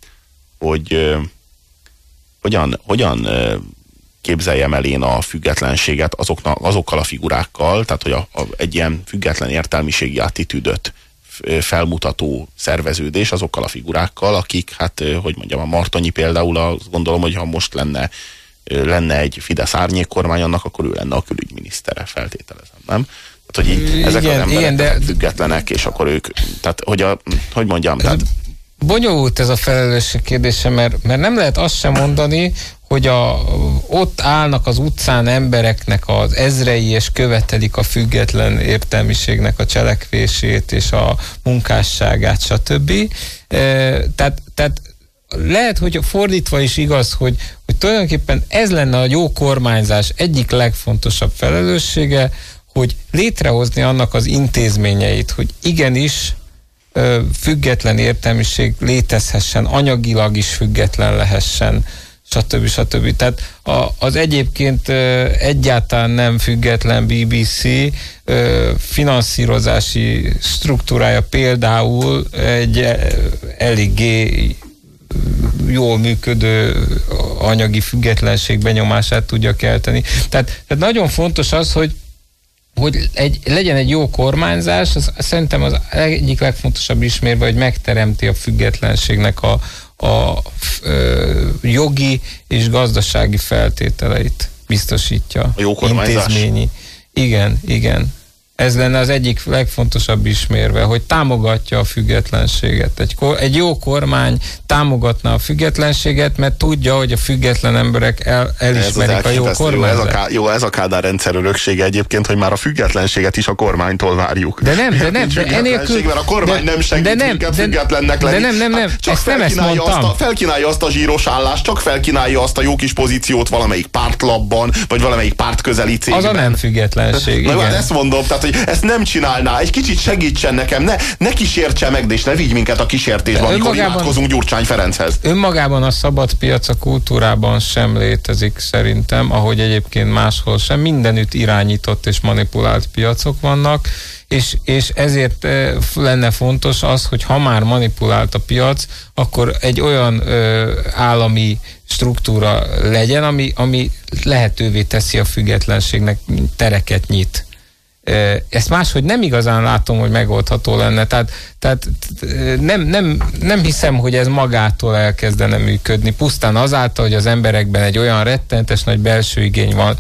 hogyan képzeljem el én a függetlenséget azokkal a figurákkal, tehát hogy egy ilyen független értelmiségi attitűdöt felmutató szerveződés azokkal a figurákkal, akik, hát, hogy mondjam, a Martonyi például, azt gondolom, hogy ha most lenne lenne egy Fidesz árnyékkormány, annak akkor ő lenne a külügyminisztere, feltételezem, nem? Tehát, hogy így, ezek az emberek függetlenek, és akkor ők, tehát, hogy mondjam, tehát... Bonyolult ez a felelősség kérdése, mert nem lehet azt sem mondani, hogy ott állnak az utcán embereknek az ezrei, és követelik a független értelmiségnek a cselekvését, és a munkásságát, stb. Tehát lehet, hogy fordítva is igaz, hogy tulajdonképpen ez lenne a jó kormányzás egyik legfontosabb felelőssége, hogy létrehozni annak az intézményeit, hogy igenis független értelmiség létezhessen, anyagilag is független lehessen, stb. Tehát az egyébként egyáltalán nem független BBC finanszírozási struktúrája például egy eléggé jól működő anyagi függetlenség benyomását tudja kelteni. Tehát nagyon fontos az, hogy legyen egy jó kormányzás, az szerintem az egyik legfontosabb ismérve, hogy megteremti a függetlenségnek a jogi és gazdasági feltételeit biztosítja. A jó kormányzás? Intézményi. Igen. Ez lenne az egyik legfontosabb ismérve, hogy támogatja a függetlenséget. Egy jó kormány támogatná a függetlenséget, mert tudja, hogy a független emberek elismerik a jó kormányzást. Ez a Kádár rendszer öröksége egyébként, hogy már a függetlenséget is a kormánytól várjuk. De enélkül... Mert a kormány nem segít minket függetlennek lenni. Nem. Csak felkínálja azt a zsíros állást, csak felkínálja azt a jó kis pozíciót valamelyik pártlapban, vagy valamelyik párt közeli cégben. Az a nem függetlenség. Na, hát ezt mondom, tehát, hogy ezt nem csinálná, egy kicsit segítsen nekem, ne kísértse meg, de és ne vigy minket a kísértésbe, amikor imádkozunk Gyurcsány Ferenchez. Önmagában a szabad piac a kultúrában sem létezik szerintem, ahogy egyébként máshol sem. Mindenütt irányított és manipulált piacok vannak, és ezért lenne fontos az, hogy ha már manipulált a piac, akkor egy olyan állami struktúra legyen, ami lehetővé teszi a függetlenségnek, tereket nyit. Ezt máshogy nem igazán látom, hogy megoldható lenne. Tehát nem hiszem, hogy ez magától elkezdene működni. Pusztán azáltal, hogy az emberekben egy olyan rettenetes nagy belső igény van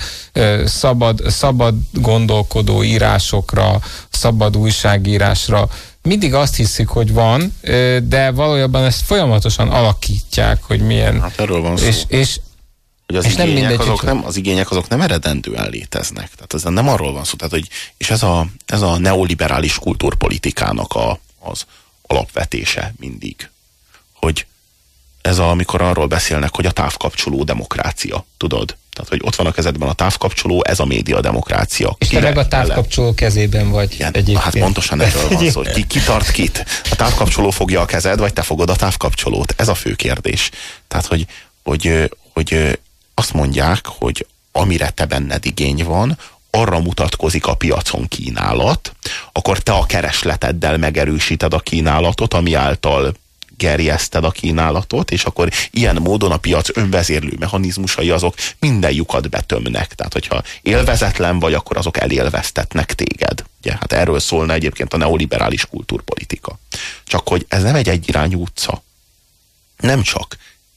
szabad gondolkodó írásokra, szabad újságírásra. Mindig azt hiszik, hogy van, de valójában ezt folyamatosan alakítják, hogy milyen. Hát erről van szó. Hogy az igények azok nem eredendően léteznek. Tehát ez nem arról van szó. Tehát, hogy, és ez a neoliberális kultúrpolitikának az alapvetése mindig. Hogy amikor arról beszélnek, hogy a távkapcsoló demokrácia, tudod? Tehát, hogy ott van a kezedben a távkapcsoló, ez a média demokrácia. És te meg a távkapcsoló kezében vagy. Igen, hát pontosan erről van szó, hogy ki tart kit. A távkapcsoló fogja a kezed, vagy te fogod a távkapcsolót. Ez a fő kérdés. Tehát, hogy azt mondják, hogy amire te benned igény van, arra mutatkozik a piacon kínálat, akkor te a keresleteddel megerősíted a kínálatot, ami által gerjeszted a kínálatot, és akkor ilyen módon a piac önvezérlő mechanizmusai azok minden lyukat betömnek. Tehát, hogyha élvezetlen vagy, akkor azok elélveztetnek téged. Ugye, hát erről szólna egyébként a neoliberális kultúrpolitika. Csak hogy ez nem egy egyirányú utca. Nem csak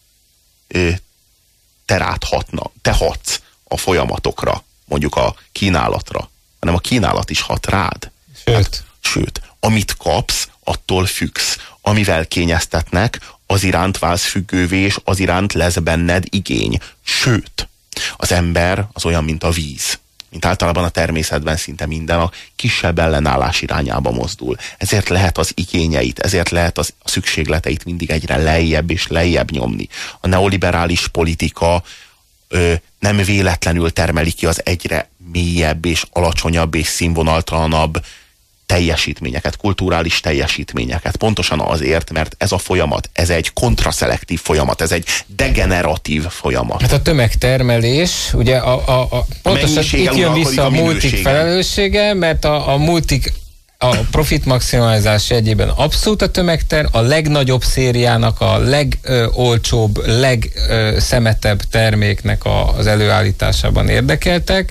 te hatsz a mondjuk a kínálatra, hanem a kínálat is hat rád. Sőt, amit kapsz, attól függsz. Amivel kényeztetnek, az iránt válsz függővé, és az iránt lesz benned igény. Sőt, az ember az olyan, mint a víz. Mint általában a természetben szinte minden a kisebb ellenállás irányába mozdul. Ezért lehet az igényeit, ezért lehet a szükségleteit mindig egyre lejjebb és lejjebb nyomni. A neoliberális politika nem véletlenül termeli ki az egyre mélyebb és alacsonyabb és színvonaltalanabb teljesítményeket, kulturális teljesítményeket. Pontosan azért, mert ez a folyamat, ez egy kontraszelektív folyamat, ez egy degeneratív folyamat. Hát a tömegtermelés, ugye pontosan itt jön vissza a multik felelőssége, mert a multik a profit maximalizás jegyében abszolút a legnagyobb szériának, a legolcsóbb, legszemetebb terméknek az előállításában érdekeltek,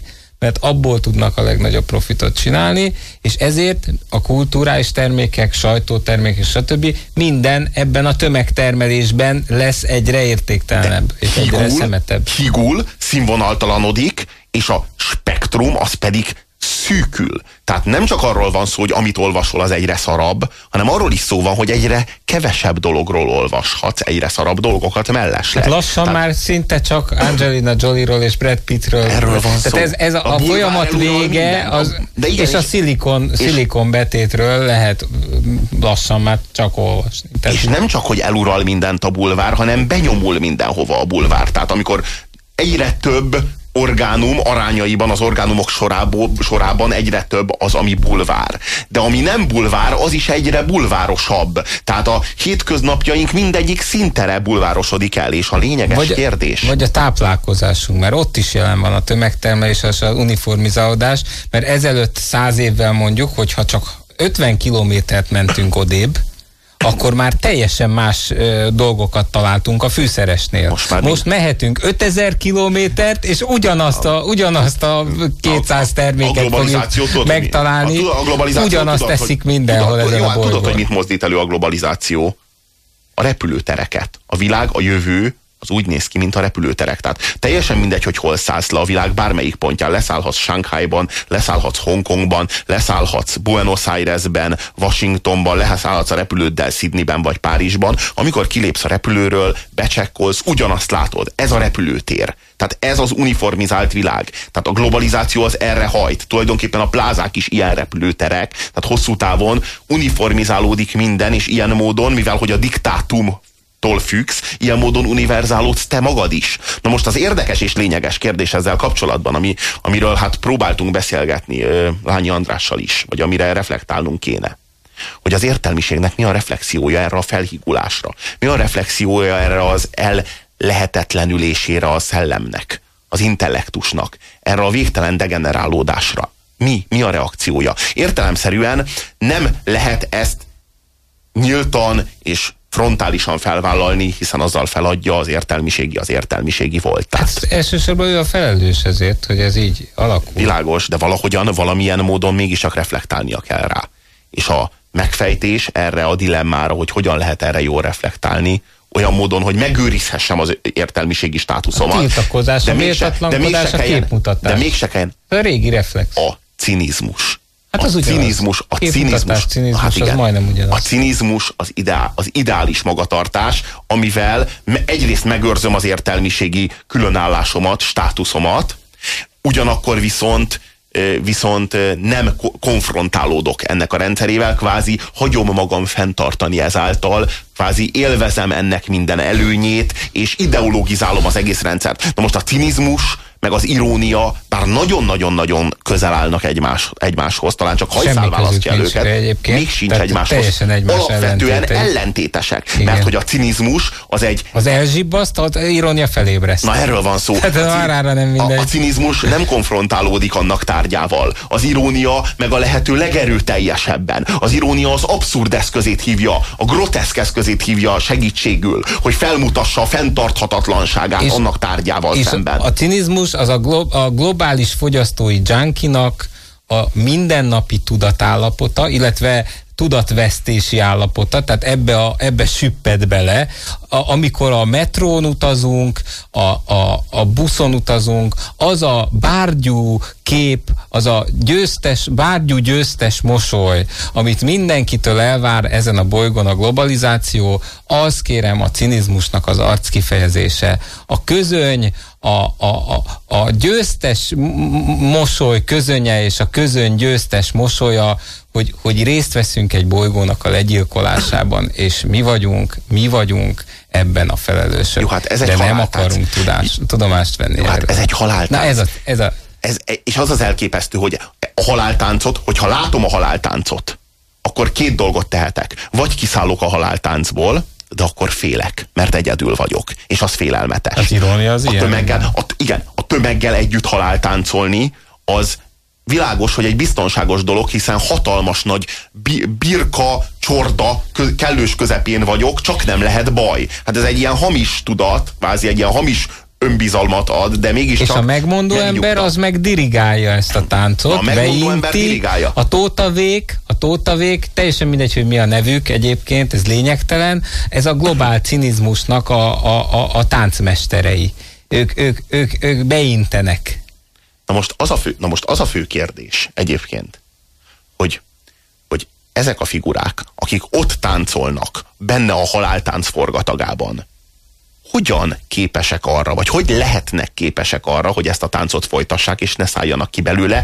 mert abból tudnak a legnagyobb profitot csinálni, és ezért a kulturális termékek, sajtótermékek, stb. Minden ebben a tömegtermelésben lesz egyre értéktelenebb, és egyre szemetebb. Higul, színvonaltalanodik, és a spektrum az pedig szűkül. Tehát nem csak arról van szó, hogy amit olvasol, az egyre szarabb, hanem arról is szó van, hogy egyre kevesebb dologról olvashatsz, egyre szarabb dolgokat mellesleg. Lassan már szinte csak Angelina Jolie-ról és Brad Pittről. Erről van szó. Tehát ez a folyamat vége, és a szilikon betétről lehet lassan már csak olvasni. És nem csak, hogy elural mindent a bulvár, hanem benyomul mindenhova a bulvár. Tehát amikor egyre több orgánum arányaiban, az orgánumok sorában egyre több az, ami bulvár. De ami nem bulvár, az is egyre bulvárosabb. Tehát a hétköznapjaink mindegyik szintere bulvárosodik el, és a lényeges kérdés. Vagy a táplálkozásunk, mert ott is jelen van a tömegtermelés, az uniformizálódás, mert ezelőtt 100 évvel mondjuk, hogyha csak 50 kilométert mentünk odébb, akkor már teljesen más dolgokat találtunk a fűszeresnél. Most mehetünk 5000 kilométert, és ugyanazt a 200 terméket fogjuk megtalálni. Ugyanazt teszik mindenhol ezen a bolygón. Tudod, hogy mit mozdít elő a globalizáció? A repülőtereket. A világ, a jövő az úgy néz ki, mint a repülőterek. Tehát teljesen mindegy, hogy hol szállsz le a világ bármelyik pontján. Leszállhatsz Shanghaiban, leszállhatsz Hongkongban, leszállhatsz Buenos Airesben, Washingtonban, leszállhatsz a repülőddel Sydneyben vagy Párizsban. Amikor kilépsz a repülőről, becsekkolsz, ugyanazt látod. Ez a repülőtér. Tehát ez az uniformizált világ. Tehát a globalizáció az erre hajt. Tulajdonképpen a plázák is ilyen repülőterek. Tehát hosszú távon uniformizálódik minden, és ilyen módon, mivel hogy a diktátum függsz, ilyen módon univerzálódsz te magad is. Na most az érdekes és lényeges kérdés ezzel kapcsolatban, amiről hát próbáltunk beszélgetni Lányi Andrással is, vagy amire reflektálnunk kéne, hogy az értelmiségnek mi a reflexiója erre a felhigulásra, mi a reflexiója erre az ellehetetlenülésére a szellemnek, az intellektusnak, erre a végtelen degenerálódásra. Mi a reakciója? Értelemszerűen nem lehet ezt nyíltan és frontálisan felvállalni, hiszen azzal feladja az értelmiségi voltát. Hát elsősorban ő a felelős ezért, hogy ez így alakul. Világos, de valahogyan, valamilyen módon mégis csak reflektálnia kell rá. És a megfejtés erre a dilemmára, hogy hogyan lehet erre jól reflektálni, olyan módon, hogy megőrizhessem az értelmiségi státuszomat. A tiltakozás, a méltatlankodás, a képmutatás. De mégse kell. A régi reflex. A cinizmus. Hát az cinizmus, hát az majdnem ugyanaz. A cinizmus az ideális magatartás, amivel egyrészt megőrzöm az értelmiségi különállásomat, státuszomat, ugyanakkor viszont nem konfrontálódok ennek a rendszerével, kvázi hagyom magam fenntartani ezáltal, kvázi élvezem ennek minden előnyét, és ideologizálom az egész rendszert. Na most a cinizmus meg az irónia, bár nagyon-nagyon-nagyon közel állnak egymáshoz, talán csak hajszál választja el őket, még sincs egymáshoz. Alapvetően ellentétesek. Igen. Mert hogy a cinizmus az egy... Az elzsibbaszt, az irónia felébreszt. Na erről van szó. A cinizmus nem konfrontálódik annak tárgyával. Az irónia meg a lehető legerőteljesebben. Az irónia az abszurd eszközét hívja, a groteszk eszközét hívja segítségül, hogy felmutassa a fenntarthatatlanságát és annak tárgyával szemben. A cinizmus az a globális fogyasztói junkinak a mindennapi tudatállapota, illetve tudatvesztési állapota, tehát ebbe süpped bele, amikor a metrón utazunk, a buszon utazunk, az a bárgyú kép, az a bárgyú győztes mosoly, amit mindenkitől elvár ezen a bolygón a globalizáció, az kérem a cinizmusnak az arckifejezése. A közöny, a győztes mosoly közönye és a közöny győztes mosolya, hogy részt veszünk egy bolygónak a legyilkolásában, és mi vagyunk ebben a felelősök. Jó, hát ez egy de nem akarunk tudomást venni. Jó, hát ez egy haláltánc. Na és az elképesztő, hogy a haláltáncot, hogyha látom a haláltáncot, akkor két dolgot tehetek. Vagy kiszállok a haláltáncból, de akkor félek, mert egyedül vagyok, és az félelmetes. Az irónia az ilyen. A tömeggel együtt haláltáncolni, az világos, hogy egy biztonságos dolog, hiszen hatalmas nagy birka, csorda kellős közepén vagyok, csak nem lehet baj. Hát ez egy ilyen hamis tudat, kvázi egy ilyen hamis önbizalmat ad, de mégis és csak a megmondó ember az meg dirigálja ezt a táncot, a megmondó ember dirigálja. A tótavék, teljesen mindegy, hogy mi a nevük egyébként, ez lényegtelen, ez a globál cinizmusnak a táncmesterei. Ők beintenek. Na most az a fő kérdés egyébként, hogy ezek a figurák, akik ott táncolnak, benne a haláltánc forgatagában, hogyan képesek arra, vagy hogy lehetnek képesek arra, hogy ezt a táncot folytassák, és ne szálljanak ki belőle,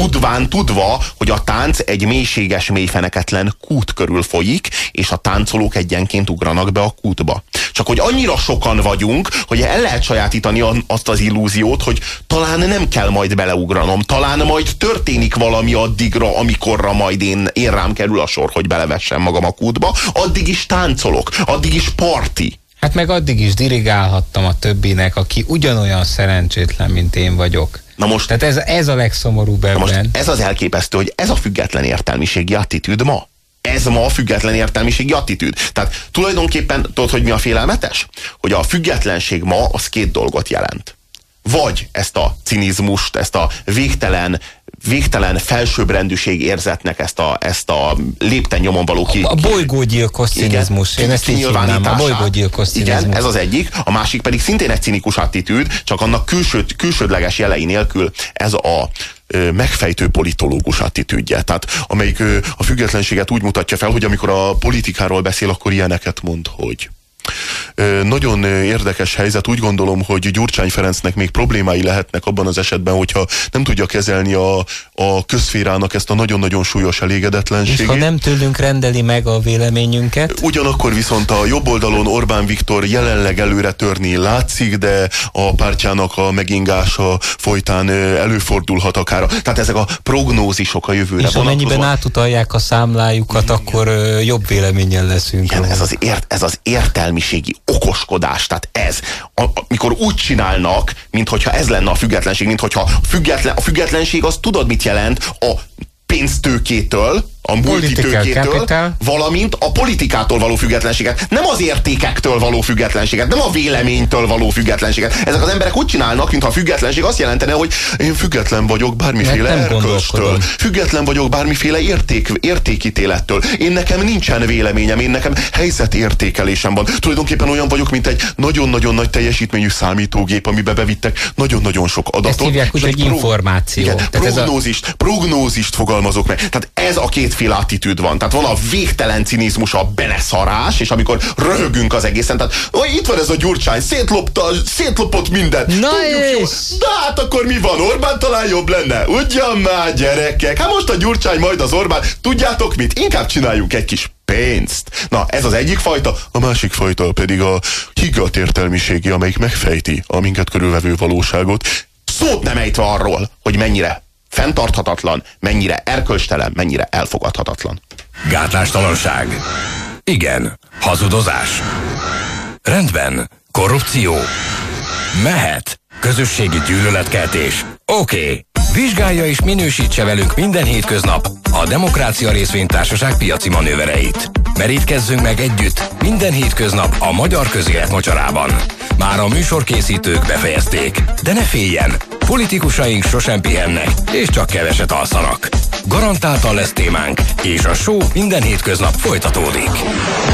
tudva, hogy a tánc egy mélységes, mélyfeneketlen kút körül folyik, és a táncolók egyenként ugranak be a kútba. Csak hogy annyira sokan vagyunk, hogy el lehet sajátítani azt az illúziót, hogy talán nem kell majd beleugranom, talán majd történik valami addigra, amikorra majd én rám kerül a sor, hogy belevessem magam a kútba, addig is táncolok, addig is parti. Hát meg addig is dirigálhattam a többinek, aki ugyanolyan szerencsétlen, mint én vagyok. Na most, tehát ez a legszomorúbb ebben. Most ez az elképesztő, hogy ez a független értelmiségi attitűd ma. Ez ma a független értelmiségi attitűd. Tehát tulajdonképpen tudod, hogy mi a félelmetes? Hogy a függetlenség ma az két dolgot jelent. Vagy ezt a cinizmust, ezt a végtelen felsőbbrendűség érzetnek ezt a lépten nyomon való a bolygógyilkos cinizmus. Én ezt így hívnám, a bolygógyilkos cinizmus. Igen, ez az egyik. A másik pedig szintén egy cinikus attitűd, csak annak külsődleges jelei nélkül ez a megfejtő politológus attitűdje. Tehát amelyik a függetlenséget úgy mutatja fel, hogy amikor a politikáról beszél, akkor ilyeneket mond, hogy nagyon érdekes helyzet. Úgy gondolom, hogy Gyurcsány Ferencnek még problémái lehetnek abban az esetben, hogyha nem tudja kezelni a közszférának ezt a nagyon-nagyon súlyos elégedetlenségét. És ha nem tőlünk rendeli meg a véleményünket? Ugyanakkor viszont a jobb oldalon Orbán Viktor jelenleg előre törni látszik, de a pártjának a megingása folytán előfordulhat akár. Tehát ezek a prognózisok a jövőre. És amennyiben átutalják a számlájukat, akkor jobb véleménnyel leszünk. Igen, ez az értelmiségi okoskodás, tehát ez, amikor úgy csinálnak, minthogyha ez lenne a függetlenség, minthogyha a függetlenség az tudod mit jelent a pénztőkétől, a multitőkétől, valamint a politikától való függetlenséget. Nem az értékektől való függetlenséget, nem a véleménytől való függetlenséget. Ezek az emberek úgy csinálnak, mintha a függetlenség azt jelentene, hogy én független vagyok bármiféle erkölcstől, független vagyok bármiféle értékítélettől. Én nekem nincsen véleményem, én nekem helyzetértékelésem van. Tulajdonképpen olyan vagyok, mint egy nagyon-nagyon nagy teljesítményű számítógép, amiben bevittek nagyon-nagyon sok adatot. Ezt hívják úgy, hogy információ. Igen, prognózist fogalmazok meg. Tehát ez a kétféle attitűd van. Tehát van a végtelen cinizmus, a beleszarás, és amikor röhögünk az egészen, tehát itt van ez a Gyurcsány, szétlopott mindent. Na és? De hát akkor mi van? Orbán talán jobb lenne? Ugyan már, gyerekek! Hát most a Gyurcsány, majd az Orbán. Tudjátok mit? Inkább csináljunk egy kis pénzt. Na, ez az egyik fajta, a másik fajta pedig a higgadt értelmiségi, amelyik megfejti a minket körülvevő valóságot, szót nem ejtve arról, hogy mennyire fenntarthatatlan, mennyire erkölcstelen, mennyire elfogadhatatlan. Gátlástalanság. Igen. Hazudozás. Rendben. Korrupció. Mehet. Közösségi gyűlöletkeltés. Oké. Vizsgálja és minősítse velünk minden hétköznap a Demokrácia Részvénytársaság piaci manővereit. Merítkezzünk meg együtt minden hétköznap a magyar közélet mocsarában. Már a műsorkészítők befejezték, de ne féljen, politikusaink sosem pihennek, és csak keveset alszanak. Garantáltan lesz témánk, és a show minden hétköznap folytatódik.